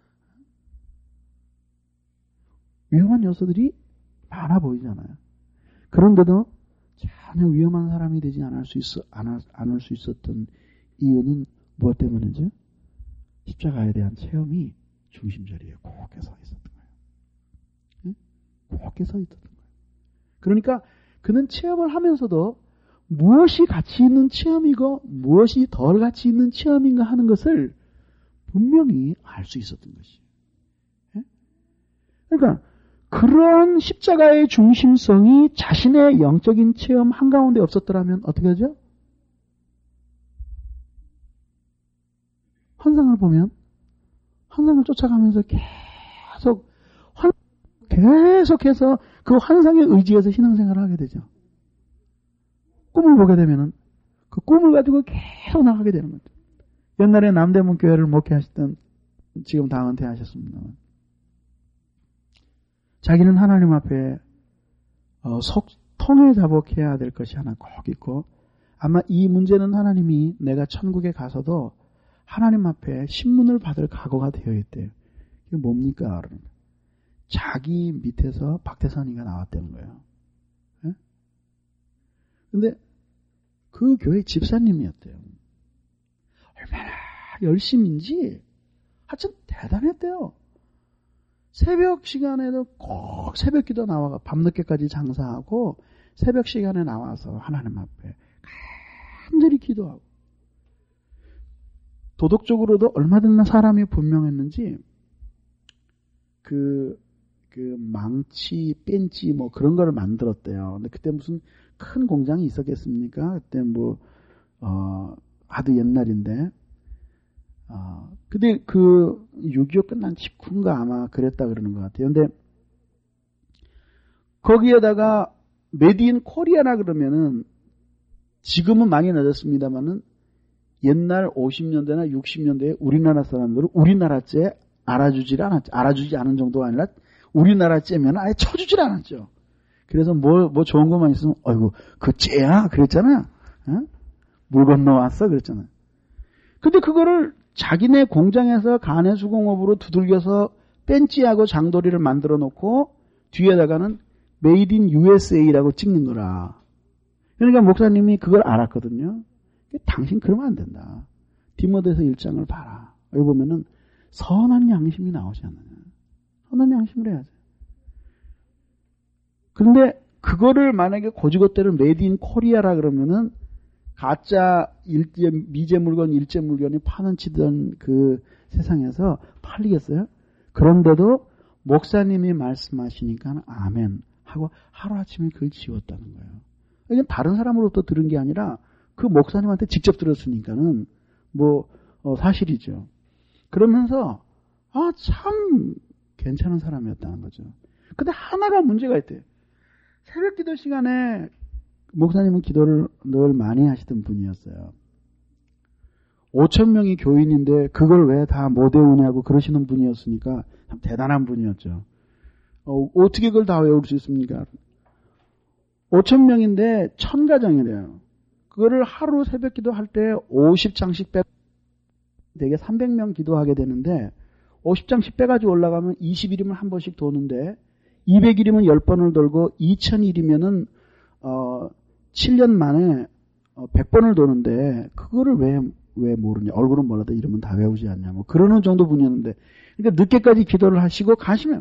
위험한 요소들이 많아 보이잖아요. 그런데도 전혀 위험한 사람이 되지 않을 수 있어, 않을, 않을 수 있었던 이유는 무엇 때문인지? 십자가에 대한 체험이 중심자리에 곱게 서 있었던 거예요. 응? 곱게 서 있었던 거예요. 그러니까 그는 체험을 하면서도 무엇이 가치 있는 체험이고 무엇이 덜 가치 있는 체험인가 하는 것을 분명히 알 수 있었던 것이에요. 예? 그러니까 그런 십자가의 중심성이 자신의 영적인 체험 한가운데 없었더라면 어떻게 하죠? 환상을 보면 환상을 쫓아가면서 계속 환, 계속해서 그 환상에 의지해서 신앙생활을 하게 되죠. 꿈을 보게 되면은 그 꿈을 가지고 계속 나가게 되는 거죠. 옛날에 남대문 교회를 목회하시던 지금 다 은퇴하셨습니다. 자기는 하나님 앞에 어, 속 통에 자복해야 될 것이 하나 꼭 있고 아마 이 문제는 하나님이 내가 천국에 가서도 하나님 앞에 신문을 받을 각오가 되어 있대요. 이게 뭡니까? 자기 밑에서 박태선이가 나왔다는 거예요. 예? 근데 그 교회 집사님이었대요. 얼마나 열심인지 하여튼 대단했대요. 새벽 시간에도 꼭 새벽 기도 나와가 밤늦게까지 장사하고 새벽 시간에 나와서 하나님 앞에 간절히 기도하고 도덕적으로도 얼마든지 사람이 분명했는지 그, 그 망치, 벤치 뭐 그런 거를 만들었대요. 근데 그때 무슨 큰 공장이 있었겠습니까? 그때 뭐, 어, 아주 옛날인데, 어, 근데 그 육이오 끝난 직후인가 아마 그랬다 그러는 것 같아요. 근데 거기에다가 메드 인 코리아라 그러면은 지금은 많이 늦었습니다만은 옛날 오십 년대나 육십 년대에 우리나라 사람들은 우리나라 째 알아주질 않았죠. 알아주지 않은 정도가 아니라 우리나라 째면 아예 쳐주질 않았죠. 그래서 뭐, 뭐 좋은 것만 있으면, 어이구, 그 째야? 그랬잖아요. 어? 물 건너왔어? 그랬잖아요. 근데 그거를 자기네 공장에서 가내수공업으로 두들겨서 벤치하고 장도리를 만들어 놓고 뒤에다가는 메이드 인 유에스에이라고 찍는 거라. 그러니까 목사님이 그걸 알았거든요. 당신 그러면 안 된다. 디모데서 일 장을 봐라. 여기 보면은 선한 양심이 나오지 않느냐. 선한 양심을 해야죠. 그런데 그거를 만약에 고지고대로 메이드 인 코리아라 그러면은 가짜 일제, 미제 물건, 일제 물건이 파는 치던 그 세상에서 팔리겠어요? 그런데도 목사님이 말씀하시니까 아멘 하고 하루아침에 그걸 지웠다는 거예요. 이건 다른 사람으로부터 들은 게 아니라 그 목사님한테 직접 들었으니까는 뭐 어, 사실이죠. 그러면서 아, 참 괜찮은 사람이었다는 거죠. 근데 하나가 문제가 있대요. 새벽 기도 시간에 목사님은 기도를 늘 많이 하시던 분이었어요. 오천 명이 교인인데 그걸 왜 다 못 외우냐고 그러시는 분이었으니까 참 대단한 분이었죠. 어, 어떻게 그걸 다 외울 수 있습니까? 오천 명인데 천 가정이래요. 그거를 하루 새벽 기도할 때 오십 장씩 빼 되게 삼백 명 기도하게 되는데 오십 장씩 빼가지고 올라가면 이십 일이면 한 번씩 도는데 이백 일이면 십 번을 돌고 이천 일이면은 어, 칠 년 만에 어, 백 번을 도는데 그거를 왜, 왜 모르냐. 얼굴은 몰라도 이름은 다 외우지 않냐. 뭐 그러는 정도 분이었는데 그러니까 늦게까지 기도를 하시고 가시면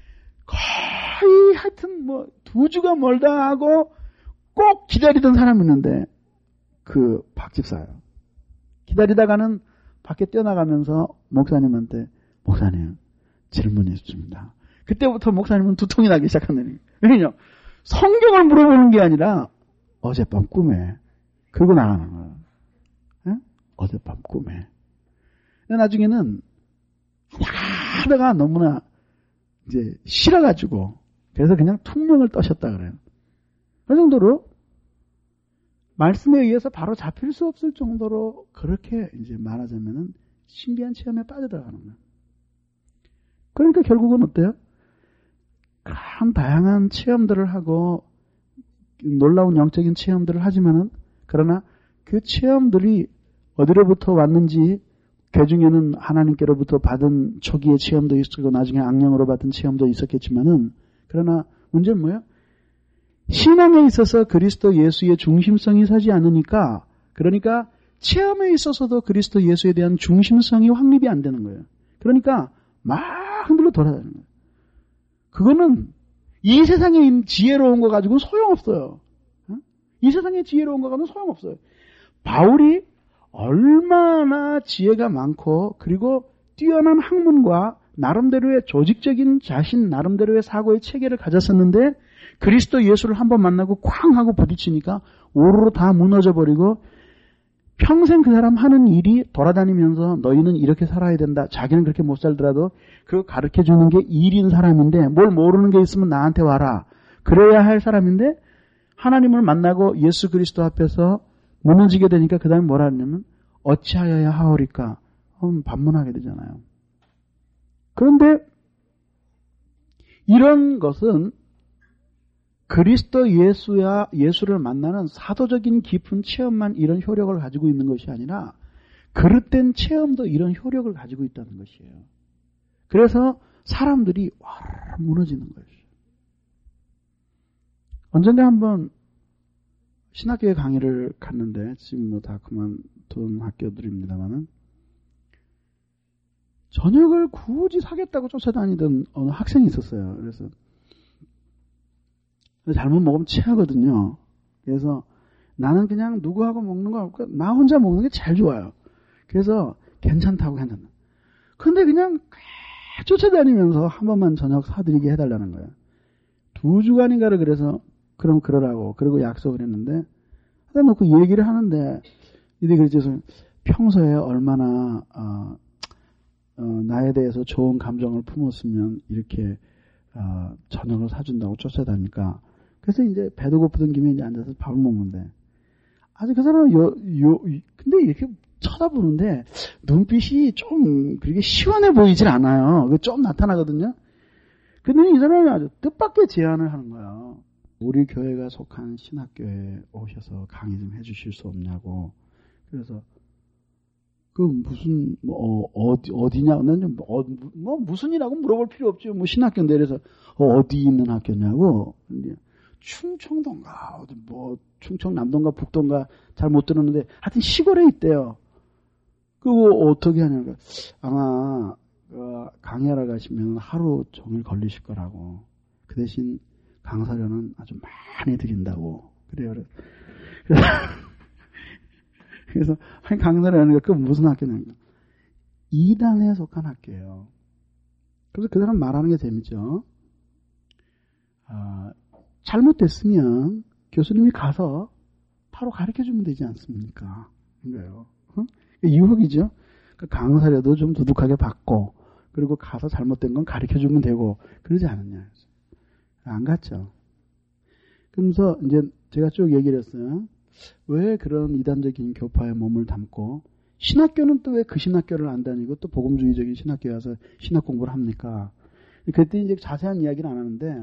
거의 하여튼 뭐 두 주가 멀다 하고 꼭 기다리던 사람이 있는데 그 박 집사예요. 기다리다가는 밖에 뛰어나가면서 목사님한테 목사님 질문이 있습니다. 그때부터 목사님은 두통이 나기 시작한다는 거예요. 왜냐면 성경을 물어보는 게 아니라 어젯밤 꿈에 그러고 나가는 거예요. 에? 어젯밤 꿈에. 나중에는 하다가 너무나 이제 싫어가지고 그래서 그냥 퉁명을 떠셨다 그래요. 그 정도로 말씀에 의해서 바로 잡힐 수 없을 정도로 그렇게 이제 말하자면은 신비한 체험에 빠져들어가는 거예요. 그러니까 결국은 어때요? 참 다양한 체험들을 하고 놀라운 영적인 체험들을 하지만은 그러나 그 체험들이 어디로부터 왔는지 그 중에는 하나님께로부터 받은 초기의 체험도 있었고 나중에 악령으로 받은 체험도 있었겠지만은 그러나 문제는 뭐예요? 신앙에 있어서 그리스도 예수의 중심성이 서지 않으니까 그러니까 체험에 있어서도 그리스도 예수에 대한 중심성이 확립이 안 되는 거예요. 그러니까 막 흔들러 돌아다니는 거예요. 그거는 이 세상의 지혜로운 거 가지고는 소용없어요. 이 세상의 지혜로운 거 가지고는 소용없어요. 바울이 얼마나 지혜가 많고 그리고 뛰어난 학문과 나름대로의 조직적인 자신 나름대로의 사고의 체계를 가졌었는데 그리스도 예수를 한번 만나고 쾅 하고 부딪히니까 오로로 다 무너져 버리고 평생 그 사람 하는 일이 돌아다니면서 너희는 이렇게 살아야 된다. 자기는 그렇게 못 살더라도 그거 가르쳐주는 게 일인 사람인데 뭘 모르는 게 있으면 나한테 와라. 그래야 할 사람인데 하나님을 만나고 예수 그리스도 앞에서 무너지게 되니까 그 다음에 뭐라 하냐면 어찌하여야 하오리까? 하면 반문하게 되잖아요. 그런데 이런 것은 그리스도 예수야 예수를 만나는 사도적인 깊은 체험만 이런 효력을 가지고 있는 것이 아니라 그릇된 체험도 이런 효력을 가지고 있다는 것이에요. 그래서 사람들이 와 무너지는 거예요. 언젠가 한번 신학교에 강의를 갔는데 지금 뭐 다 그만둔 학교들입니다만은 저녁을 굳이 사겠다고 쫓아다니던 어느 학생이 있었어요. 그래서 잘못 먹으면 체하거든요. 그래서 나는 그냥 누구하고 먹는 거 없고 나 혼자 먹는 게 제일 좋아요. 그래서 괜찮다고 괜찮다. 근데 그냥 쫓아다니면서 한 번만 저녁 사드리게 해달라는 거예요. 두 주간인가를 그래서 그럼 그러라고 그리고 약속을 했는데 하다 놓고 얘기를 하는데 이들이 그래서 평소에 얼마나 어, 어, 나에 대해서 좋은 감정을 품었으면 이렇게 어, 저녁을 사준다고 쫓아다니까. 그래서 이제 배도 고프던 김에 이제 앉아서 밥을 먹는데 아주 그 사람은 요, 요, 근데 이렇게 쳐다보는데 눈빛이 좀 그렇게 시원해 보이질 않아요. 그게 좀 나타나거든요. 근데 이 사람이 아주 뜻밖의 제안을 하는 거예요. 우리 교회가 속한 신학교에 오셔서 강의 좀 해주실 수 없냐고. 그래서 그 무슨 뭐 어디 어디냐? 나는 뭐, 뭐 무슨이라고 물어볼 필요 없죠. 뭐 신학교인데 그래서 어, 어디 있는 학교냐고. 근데 충청도인가 어디 뭐 충청남도인가 북도인가 잘 못 들었는데 하여튼 시골에 있대요. 그거 어떻게 하냐고. 아마 어, 강의하러 가시면 하루 종일 걸리실 거라고. 그 대신 강사료는 아주 많이 드린다고. 그래요. 그래서 그래서 한 강사를 하는 게 그 무슨 학교냐면 이단에 속한 학교예요. 그래서 그 사람 말하는 게 재밌죠. 아, 잘못됐으면 교수님이 가서 바로 가르쳐주면 되지 않습니까? 그거예요. 어? 유혹이죠. 그러니까 강사료도 좀 두둑하게 받고 그리고 가서 잘못된 건 가르쳐주면 되고 그러지 않았냐. 안 갔죠. 그러면서 이제 제가 쭉 얘기를 했어요. 왜 그런 이단적인 교파에 몸을 담고 신학교는 또 왜 그 신학교를 안 다니고 또 복음주의적인 신학교에 와서 신학 공부를 합니까? 그때 이제 자세한 이야기는 안 하는데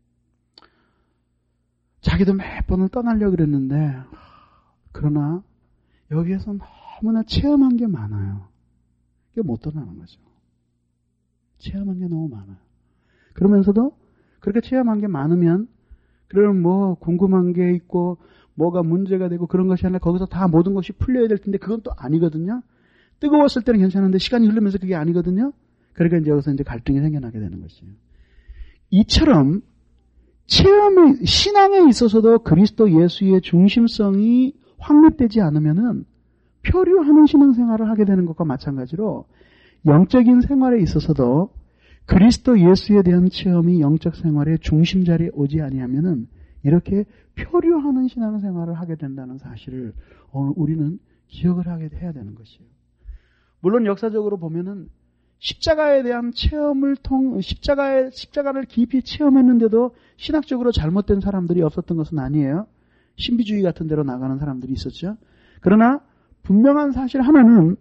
자기도 몇 번을 떠나려고 그랬는데 그러나 여기에서 너무나 체험한 게 많아요. 그게 못 떠나는 거죠. 체험한 게 너무 많아요. 그러면서도 그렇게 체험한 게 많으면 그러면 뭐 궁금한 게 있고 뭐가 문제가 되고 그런 것이 아니라 거기서 다 모든 것이 풀려야 될 텐데 그건 또 아니거든요. 뜨거웠을 때는 괜찮은데 시간이 흐르면서 그게 아니거든요. 그러니까 이제 여기서 이제 갈등이 생겨나게 되는 것이에요. 이처럼 체험의 신앙에 있어서도 그리스도 예수의 중심성이 확립되지 않으면은 표류하는 신앙생활을 하게 되는 것과 마찬가지로 영적인 생활에 있어서도 그리스도 예수에 대한 체험이 영적 생활의 중심 자리에 오지 아니하면은 이렇게 표류하는 신앙생활을 하게 된다는 사실을 오늘 우리는 기억을 하게 해야 되는 것이에요. 물론 역사적으로 보면은 십자가에 대한 체험을 통, 십자가의, 십자가를 깊이 체험했는데도 신학적으로 잘못된 사람들이 없었던 것은 아니에요. 신비주의 같은 데로 나가는 사람들이 있었죠. 그러나 분명한 사실 하나는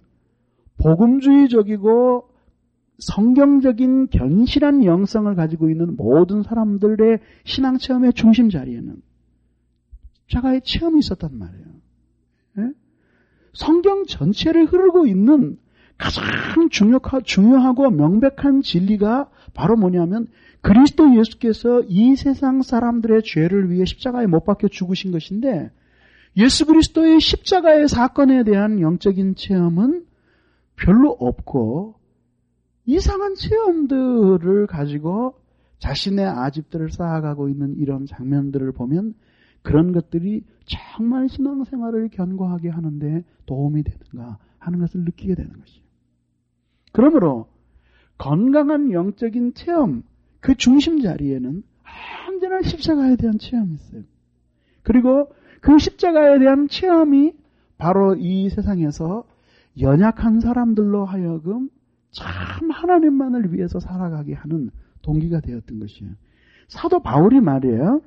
복음주의적이고 성경적인 견실한 영성을 가지고 있는 모든 사람들의 신앙 체험의 중심 자리에는 십자가의 체험이 있었단 말이에요. 예? 성경 전체를 흐르고 있는 가장 중요하고 명백한 진리가 바로 뭐냐면 그리스도 예수께서 이 세상 사람들의 죄를 위해 십자가에 못 박혀 죽으신 것인데 예수 그리스도의 십자가의 사건에 대한 영적인 체험은 별로 없고 이상한 체험들을 가지고 자신의 아집들을 쌓아가고 있는 이런 장면들을 보면 그런 것들이 정말 신앙생활을 견고하게 하는데 도움이 되는가 하는 것을 느끼게 되는 것이에요. 그러므로 건강한 영적인 체험, 그 중심 자리에는 언제나 십자가에 대한 체험이 있어요. 그리고 그 십자가에 대한 체험이 바로 이 세상에서 연약한 사람들로 하여금 참 하나님만을 위해서 살아가게 하는 동기가 되었던 것이에요. 사도 바울이 말이에요.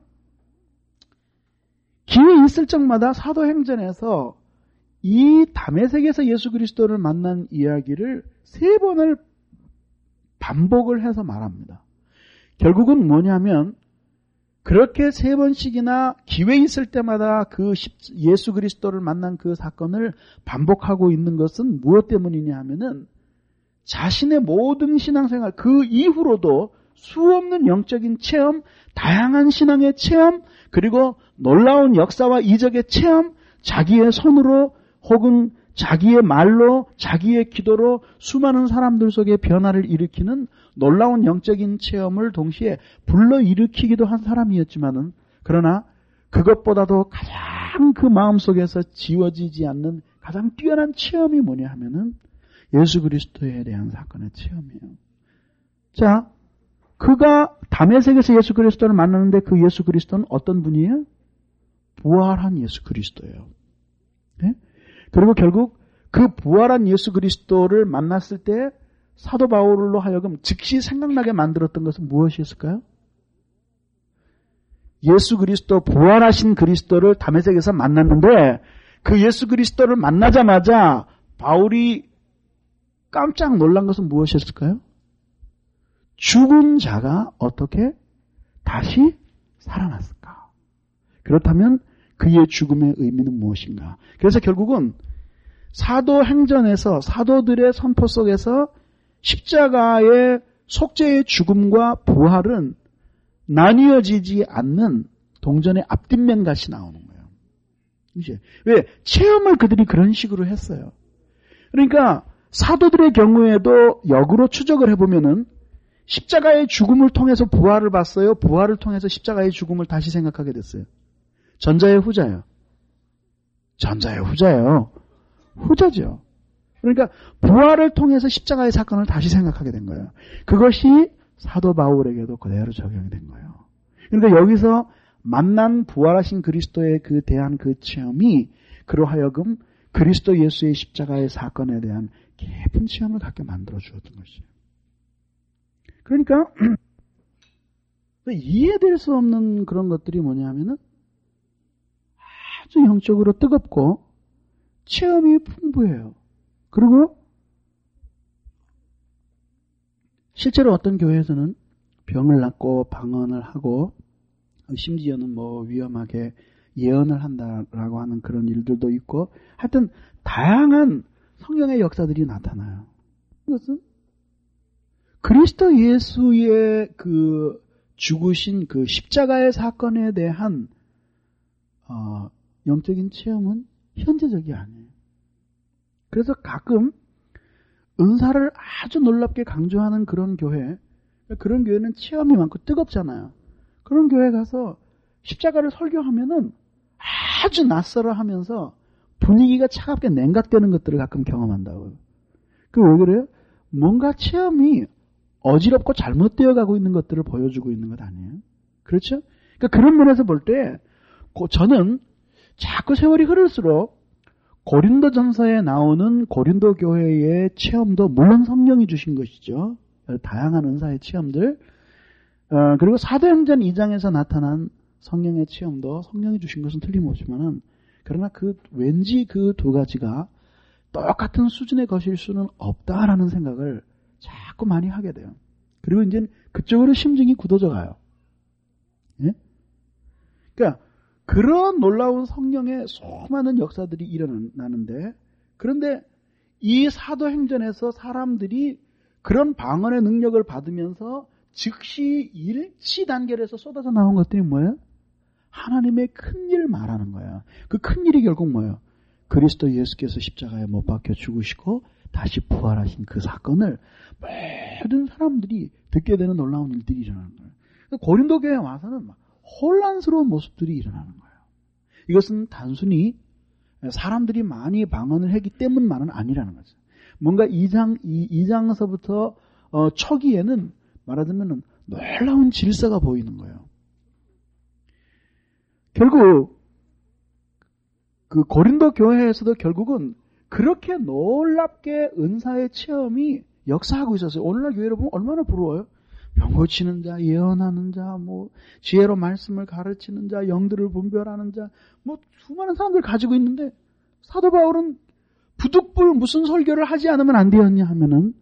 기회 있을 적마다 사도행전에서 이 다메섹에서 예수 그리스도를 만난 이야기를 세 번을 반복을 해서 말합니다. 결국은 뭐냐면 그렇게 세 번씩이나 기회 있을 때마다 그 예수 그리스도를 만난 그 사건을 반복하고 있는 것은 무엇 때문이냐 하면은 자신의 모든 신앙생활 그 이후로도 수없는 영적인 체험, 다양한 신앙의 체험, 그리고 놀라운 역사와 이적의 체험, 자기의 손으로 혹은 자기의 말로, 자기의 기도로 수많은 사람들 속에 변화를 일으키는 놀라운 영적인 체험을 동시에 불러일으키기도 한 사람이었지만은 그러나 그것보다도 가장 그 마음속에서 지워지지 않는 가장 뛰어난 체험이 뭐냐 하면은 예수 그리스도에 대한 사건의 체험이에요. 자, 그가 다메섹에서 예수 그리스도를 만나는데 그 예수 그리스도는 어떤 분이에요? 부활한 예수 그리스도예요. 네? 그리고 결국 그 부활한 예수 그리스도를 만났을 때 사도 바울로 하여금 즉시 생각나게 만들었던 것은 무엇이었을까요? 예수 그리스도, 부활하신 그리스도를 다메섹에서 만났는데 그 예수 그리스도를 만나자마자 바울이 깜짝 놀란 것은 무엇이었을까요? 죽은 자가 어떻게 다시 살아났을까? 그렇다면 그의 죽음의 의미는 무엇인가? 그래서 결국은 사도행전에서 사도들의 선포 속에서 십자가의 속죄의 죽음과 부활은 나뉘어지지 않는 동전의 앞뒷면 같이 나오는 거예요. 이제 왜? 체험을 그들이 그런 식으로 했어요. 그러니까 사도들의 경우에도 역으로 추적을 해보면은 십자가의 죽음을 통해서 부활을 봤어요. 부활을 통해서 십자가의 죽음을 다시 생각하게 됐어요. 전자의 후자예요. 전자의 후자예요. 후자죠. 그러니까 부활을 통해서 십자가의 사건을 다시 생각하게 된 거예요. 그것이 사도 바울에게도 그대로 적용이 된 거예요. 그러니까 여기서 만난 부활하신 그리스도에 그 대한 그 체험이 그로 하여금 그리스도 예수의 십자가의 사건에 대한 깊은 체험을 갖게 만들어 주었던 것이에요. 그러니까 이해될 수 없는 그런 것들이 뭐냐면은 아주 영적으로 뜨겁고 체험이 풍부해요. 그리고 실제로 어떤 교회에서는 병을 낫고 방언을 하고 심지어는 뭐 위험하게 예언을 한다라고 하는 그런 일들도 있고 하여튼 다양한 성령의 역사들이 나타나요. 이것은 그리스도 예수의 그 죽으신 그 십자가의 사건에 대한 어, 영적인 체험은 현재적이 아니에요. 그래서 가끔 은사를 아주 놀랍게 강조하는 그런 교회, 그런 교회는 체험이 많고 뜨겁잖아요. 그런 교회 가서 십자가를 설교하면은 아주 낯설어 하면서 분위기가 차갑게 냉각되는 것들을 가끔 경험한다고요. 그 왜 그래요? 뭔가 체험이 어지럽고 잘못되어 가고 있는 것들을 보여주고 있는 것 아니에요? 그렇죠? 그러니까 그런 면에서 볼 때 저는 자꾸 세월이 흐를수록 고린도전서에 나오는 고린도 교회의 체험도 물론 성령이 주신 것이죠. 다양한 은사의 체험들. 어, 그리고 사도행전 이 장에서 나타난 성령의 체험도 성령이 주신 것은 틀림없지만은, 그러나 그 왠지 그 두 가지가 똑같은 수준의 것일 수는 없다라는 생각을 자꾸 많이 하게 돼요. 그리고 이제 그쪽으로 심증이 굳어져 가요. 예? 그러니까 그런 놀라운 성령의 수많은 역사들이 일어나는데, 그런데 이 사도행전에서 사람들이 그런 방언의 능력을 받으면서 즉시 일치 단계에서 쏟아져 나온 것들이 뭐예요? 하나님의 큰일 말하는 거야. 그 큰일이 결국 뭐예요? 그리스도 예수께서 십자가에 못 박혀 죽으시고 다시 부활하신 그 사건을 모든 사람들이 듣게 되는 놀라운 일들이 일어나는 거예요. 고린도 교회에 와서는 막 혼란스러운 모습들이 일어나는 거예요. 이것은 단순히 사람들이 많이 방언을 했기 때문만은 아니라는 거죠. 뭔가 이 장, 이 장서부터 어, 초기에는 말하자면 놀라운 질서가 보이는 거예요. 결국 그 고린도 교회에서도 결국은 그렇게 놀랍게 은사의 체험이 역사하고 있었어요. 오늘날 교회를 보면 얼마나 부러워요. 병 고치는 자, 예언하는 자, 뭐 지혜로 말씀을 가르치는 자, 영들을 분별하는 자, 뭐 수많은 사람들 가지고 있는데, 사도 바울은 부득불 무슨 설교를 하지 않으면 안 되었냐 하면은,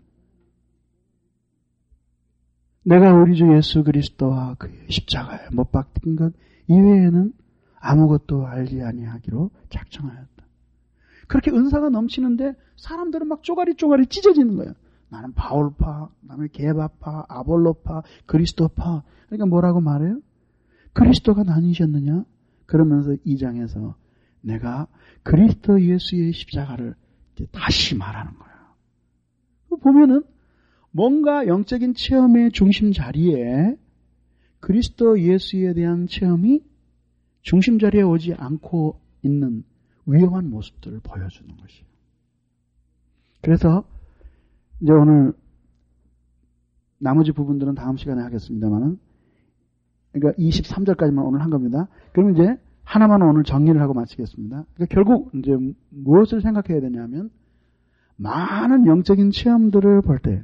내가 우리 주 예수 그리스도와 그의 십자가에 못 박힌 것 이외에는 아무것도 알지 아니하기로 작정하였다. 그렇게 은사가 넘치는데 사람들은 막 쪼가리 쪼가리 찢어지는 거예요. 나는 바울파, 나는 게바파, 아볼로파, 그리스도파. 그러니까 뭐라고 말해요? 그리스도가 나뉘셨느냐? 그러면서 이 장에서 내가 그리스도 예수의 십자가를 다시 말하는 거예요. 보면은 뭔가 영적인 체험의 중심 자리에 그리스도 예수에 대한 체험이 중심 자리에 오지 않고 있는 위험한 모습들을 보여주는 것이에요. 그래서 이제 오늘 나머지 부분들은 다음 시간에 하겠습니다만은, 그러니까 이십삼 절까지만 오늘 한 겁니다. 그럼 이제 하나만 오늘 정리를 하고 마치겠습니다. 그러니까 결국 이제 무엇을 생각해야 되냐면, 많은 영적인 체험들을 볼 때,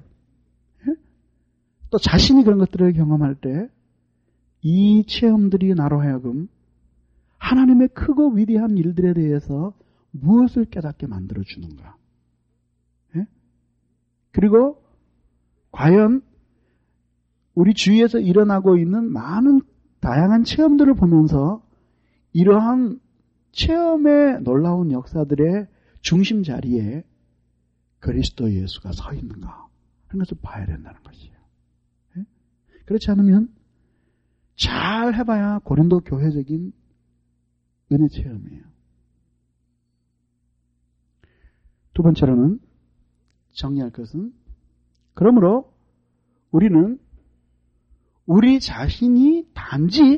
또 자신이 그런 것들을 경험할 때, 이 체험들이 나로 하여금 하나님의 크고 위대한 일들에 대해서 무엇을 깨닫게 만들어주는가. 예? 그리고 과연 우리 주위에서 일어나고 있는 많은 다양한 체험들을 보면서 이러한 체험의 놀라운 역사들의 중심 자리에 그리스도 예수가 서 있는가 하는 것을 봐야 된다는 것이에요. 예? 그렇지 않으면 잘 해봐야 고린도 교회적인 은혜 체험이에요. 두 번째로는 정리할 것은, 그러므로 우리는 우리 자신이 단지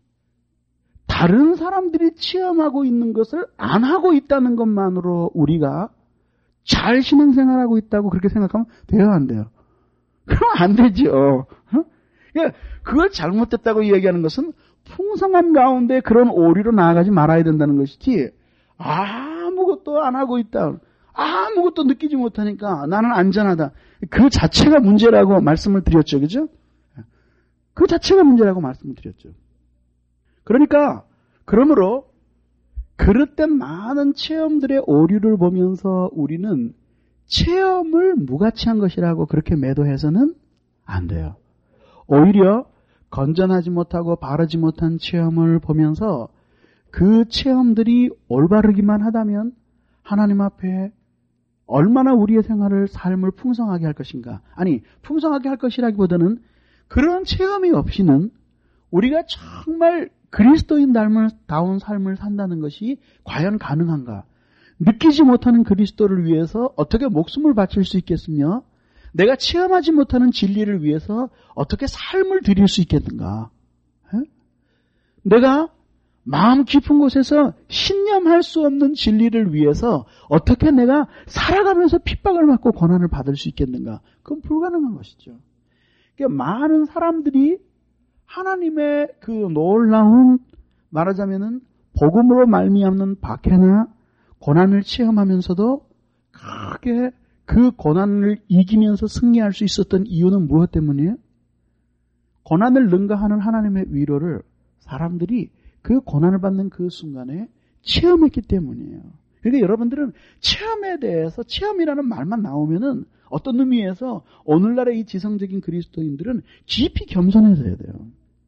다른 사람들이 체험하고 있는 것을 안 하고 있다는 것만으로 우리가 잘 신앙생활하고 있다고 그렇게 생각하면 돼요, 안 돼요? 그럼 안 되죠. 어? 그걸 잘못됐다고 이야기하는 것은 풍성한 가운데 그런 오류로 나아가지 말아야 된다는 것이지, 아무것도 안 하고 있다, 아무것도 느끼지 못하니까 나는 안전하다, 그 자체가 문제라고 말씀을 드렸죠. 그죠? 그 자체가 문제라고 말씀을 드렸죠. 그러니까 그러므로 그릇된 많은 체험들의 오류를 보면서 우리는 체험을 무가치한 것이라고 그렇게 매도해서는 안 돼요. 오히려 건전하지 못하고 바르지 못한 체험을 보면서 그 체험들이 올바르기만 하다면 하나님 앞에 얼마나 우리의 생활을, 삶을 풍성하게 할 것인가. 아니, 풍성하게 할 것이라기보다는 그런 체험이 없이는 우리가 정말 그리스도인다운 삶을 산다는 것이 과연 가능한가. 느끼지 못하는 그리스도를 위해서 어떻게 목숨을 바칠 수 있겠으며, 내가 체험하지 못하는 진리를 위해서 어떻게 삶을 드릴 수 있겠는가. 에? 내가 마음 깊은 곳에서 신념할 수 없는 진리를 위해서 어떻게 내가 살아가면서 핍박을 받고 고난을 받을 수 있겠는가. 그건 불가능한 것이죠. 그러니까 많은 사람들이 하나님의 그 놀라운, 말하자면은 복음으로 말미암는 박해나 고난을 체험하면서도 크게 그 고난을 이기면서 승리할 수 있었던 이유는 무엇 때문이에요? 고난을 능가하는 하나님의 위로를 사람들이 그 고난을 받는 그 순간에 체험했기 때문이에요. 그러니까 여러분들은 체험에 대해서 체험이라는 말만 나오면은 어떤 의미에서 오늘날의 이 지성적인 그리스도인들은 깊이 겸손해져야 돼요.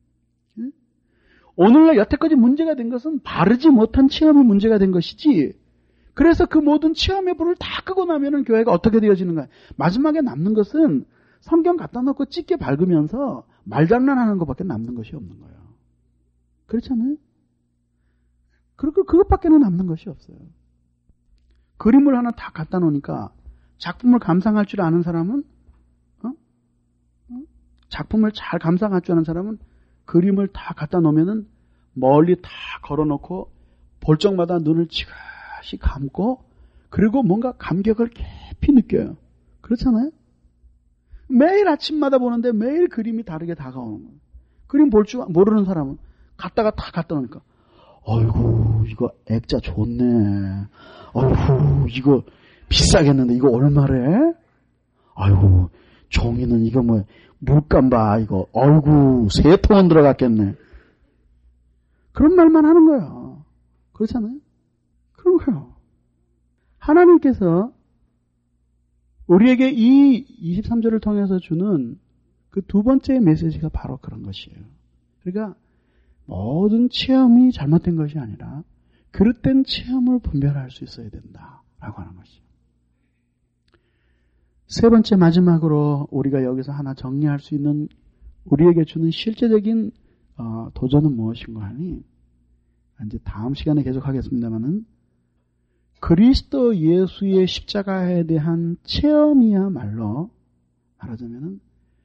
오늘날 여태까지 문제가 된 것은 바르지 못한 체험이 문제가 된 것이지, 그래서 그 모든 체험의 불을 다 끄고 나면은 교회가 어떻게 되어지는가? 마지막에 남는 것은 성경 갖다 놓고 찢게 밝으면서 말장난하는 것밖에 남는 것이 없는 거예요. 그렇잖아요? 그리고 그것밖에는 남는 것이 없어요. 그림을 하나 다 갖다 놓으니까 작품을 감상할 줄 아는 사람은, 어? 어? 작품을 잘 감상할 줄 아는 사람은 그림을 다 갖다 놓으면은 멀리 다 걸어놓고 볼 적마다 눈을 지그시 감고 그리고 뭔가 감격을 깊이 느껴요. 그렇잖아요? 매일 아침마다 보는데 매일 그림이 다르게 다가오는 거예요. 그림 볼 줄 모르는 사람은 갖다가 다 갖다 놓으니까 어이구 이거 액자 좋네. 어이구 이거 비싸겠는데 이거 얼마래? 아이고 종이는 이거 뭐 물감 봐 이거 어이구 세 통은 들어갔겠네. 그런 말만 하는 거예요. 그렇잖아요? 그런 거예요. 하나님께서 우리에게 이 이십삼 절을 통해서 주는 그 두 번째 메시지가 바로 그런 것이에요. 그러니까 모든 체험이 잘못된 것이 아니라 그릇된 체험을 분별할 수 있어야 된다라고 하는 것이죠. 세 번째 마지막으로 우리가 여기서 하나 정리할 수 있는 우리에게 주는 실제적인 어, 도전은 무엇인가 하니 이제 다음 시간에 계속하겠습니다만은 그리스도 예수의 십자가에 대한 체험이야말로 말하자면은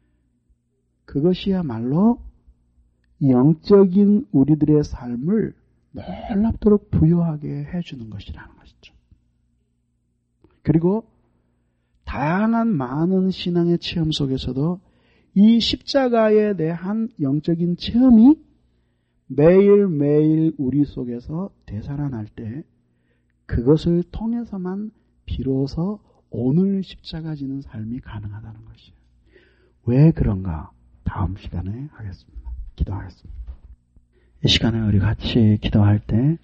그것이야말로 영적인 우리들의 삶을 놀랍도록 부유하게 해주는 것이라는 것이죠. 그리고 다양한 많은 신앙의 체험 속에서도 이 십자가에 대한 영적인 체험이 매일매일 우리 속에서 되살아날 때 그것을 통해서만 비로소 오늘 십자가 지는 삶이 가능하다는 것이에요. 왜 그런가? 다음 시간에 하겠습니다. 기도하겠습니다. 이 시간에 우리 같이 기도할 때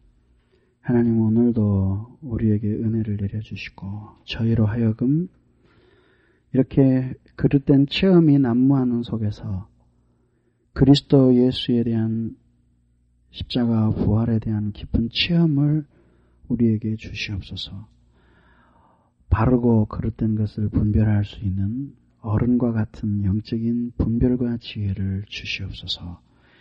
하나님 오늘도 우리에게 은혜를 내려주시고 저희로 하여금 이렇게 그릇된 체험이 난무하는 속에서 그리스도 예수에 대한 십자가 부활에 대한 깊은 체험을 우리에게 주시옵소서. 바르고 그릇된 것을 분별할 수 있는 어른과 같은 영적인 분별과 지혜를 주시옵소서.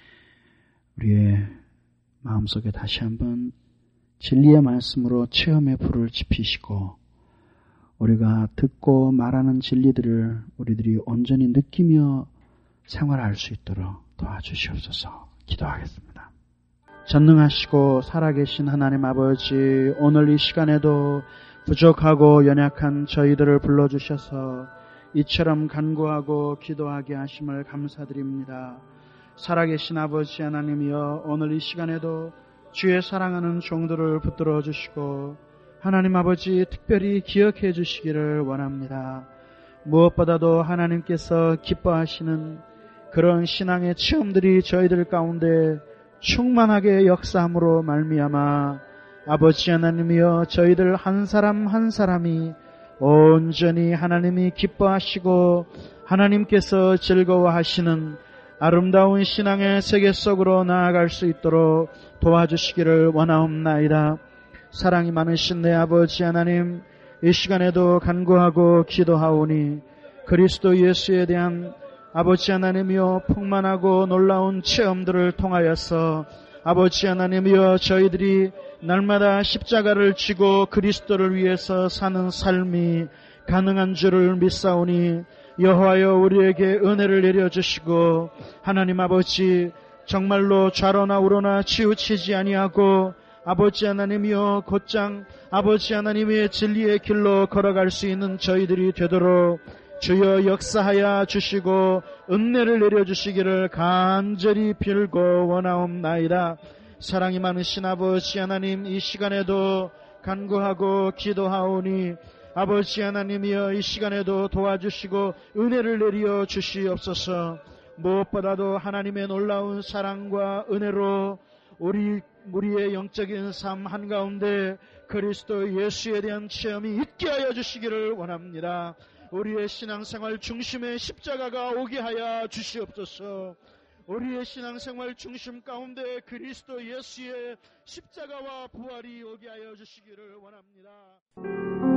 우리의 마음속에 다시 한번 진리의 말씀으로 체험의 불을 지피시고 우리가 듣고 말하는 진리들을 우리들이 온전히 느끼며 생활할 수 있도록 도와주시옵소서. 기도하겠습니다. 전능하시고 살아계신 하나님 아버지, 오늘 이 시간에도 부족하고 연약한 저희들을 불러주셔서 이처럼 간구하고 기도하게 하심을 감사드립니다. 살아계신 아버지 하나님이여, 오늘 이 시간에도 주의 사랑하는 종들을 붙들어 주시고 하나님 아버지 특별히 기억해 주시기를 원합니다. 무엇보다도 하나님께서 기뻐하시는 그런 신앙의 체험들이 저희들 가운데 충만하게 역사함으로 말미암아 아버지 하나님이여, 저희들 한 사람 한 사람이 온전히 하나님이 기뻐하시고 하나님께서 즐거워하시는 아름다운 신앙의 세계 속으로 나아갈 수 있도록 도와주시기를 원하옵나이다. 사랑이 많으신 내 아버지 하나님, 이 시간에도 간구하고 기도하오니 그리스도 예수에 대한 아버지 하나님이여 풍만하고 놀라운 체험들을 통하여서 아버지 하나님이여 저희들이 날마다 십자가를 지고 그리스도를 위해서 사는 삶이 가능한 줄을 믿사오니 여호와여 우리에게 은혜를 내려주시고 하나님 아버지 정말로 좌로나 우로나 치우치지 아니하고 아버지 하나님이여 곧장 아버지 하나님의 진리의 길로 걸어갈 수 있는 저희들이 되도록 주여 역사하여 주시고 은혜를 내려주시기를 간절히 빌고 원하옵나이다. 사랑이 많으신 아버지 하나님, 이 시간에도 간구하고 기도하오니 아버지 하나님이여 이 시간에도 도와주시고 은혜를 내려 주시옵소서. 무엇보다도 하나님의 놀라운 사랑과 은혜로 우리 우리의 영적인 삶 한가운데 그리스도 예수에 대한 체험이 있게 하여 주시기를 원합니다. 우리의 신앙생활 중심에 십자가가 오게 하여 주시옵소서. 우리의 신앙생활 중심 가운데 그리스도 예수의 십자가와 부활이 오게 하여 주시기를 원합니다.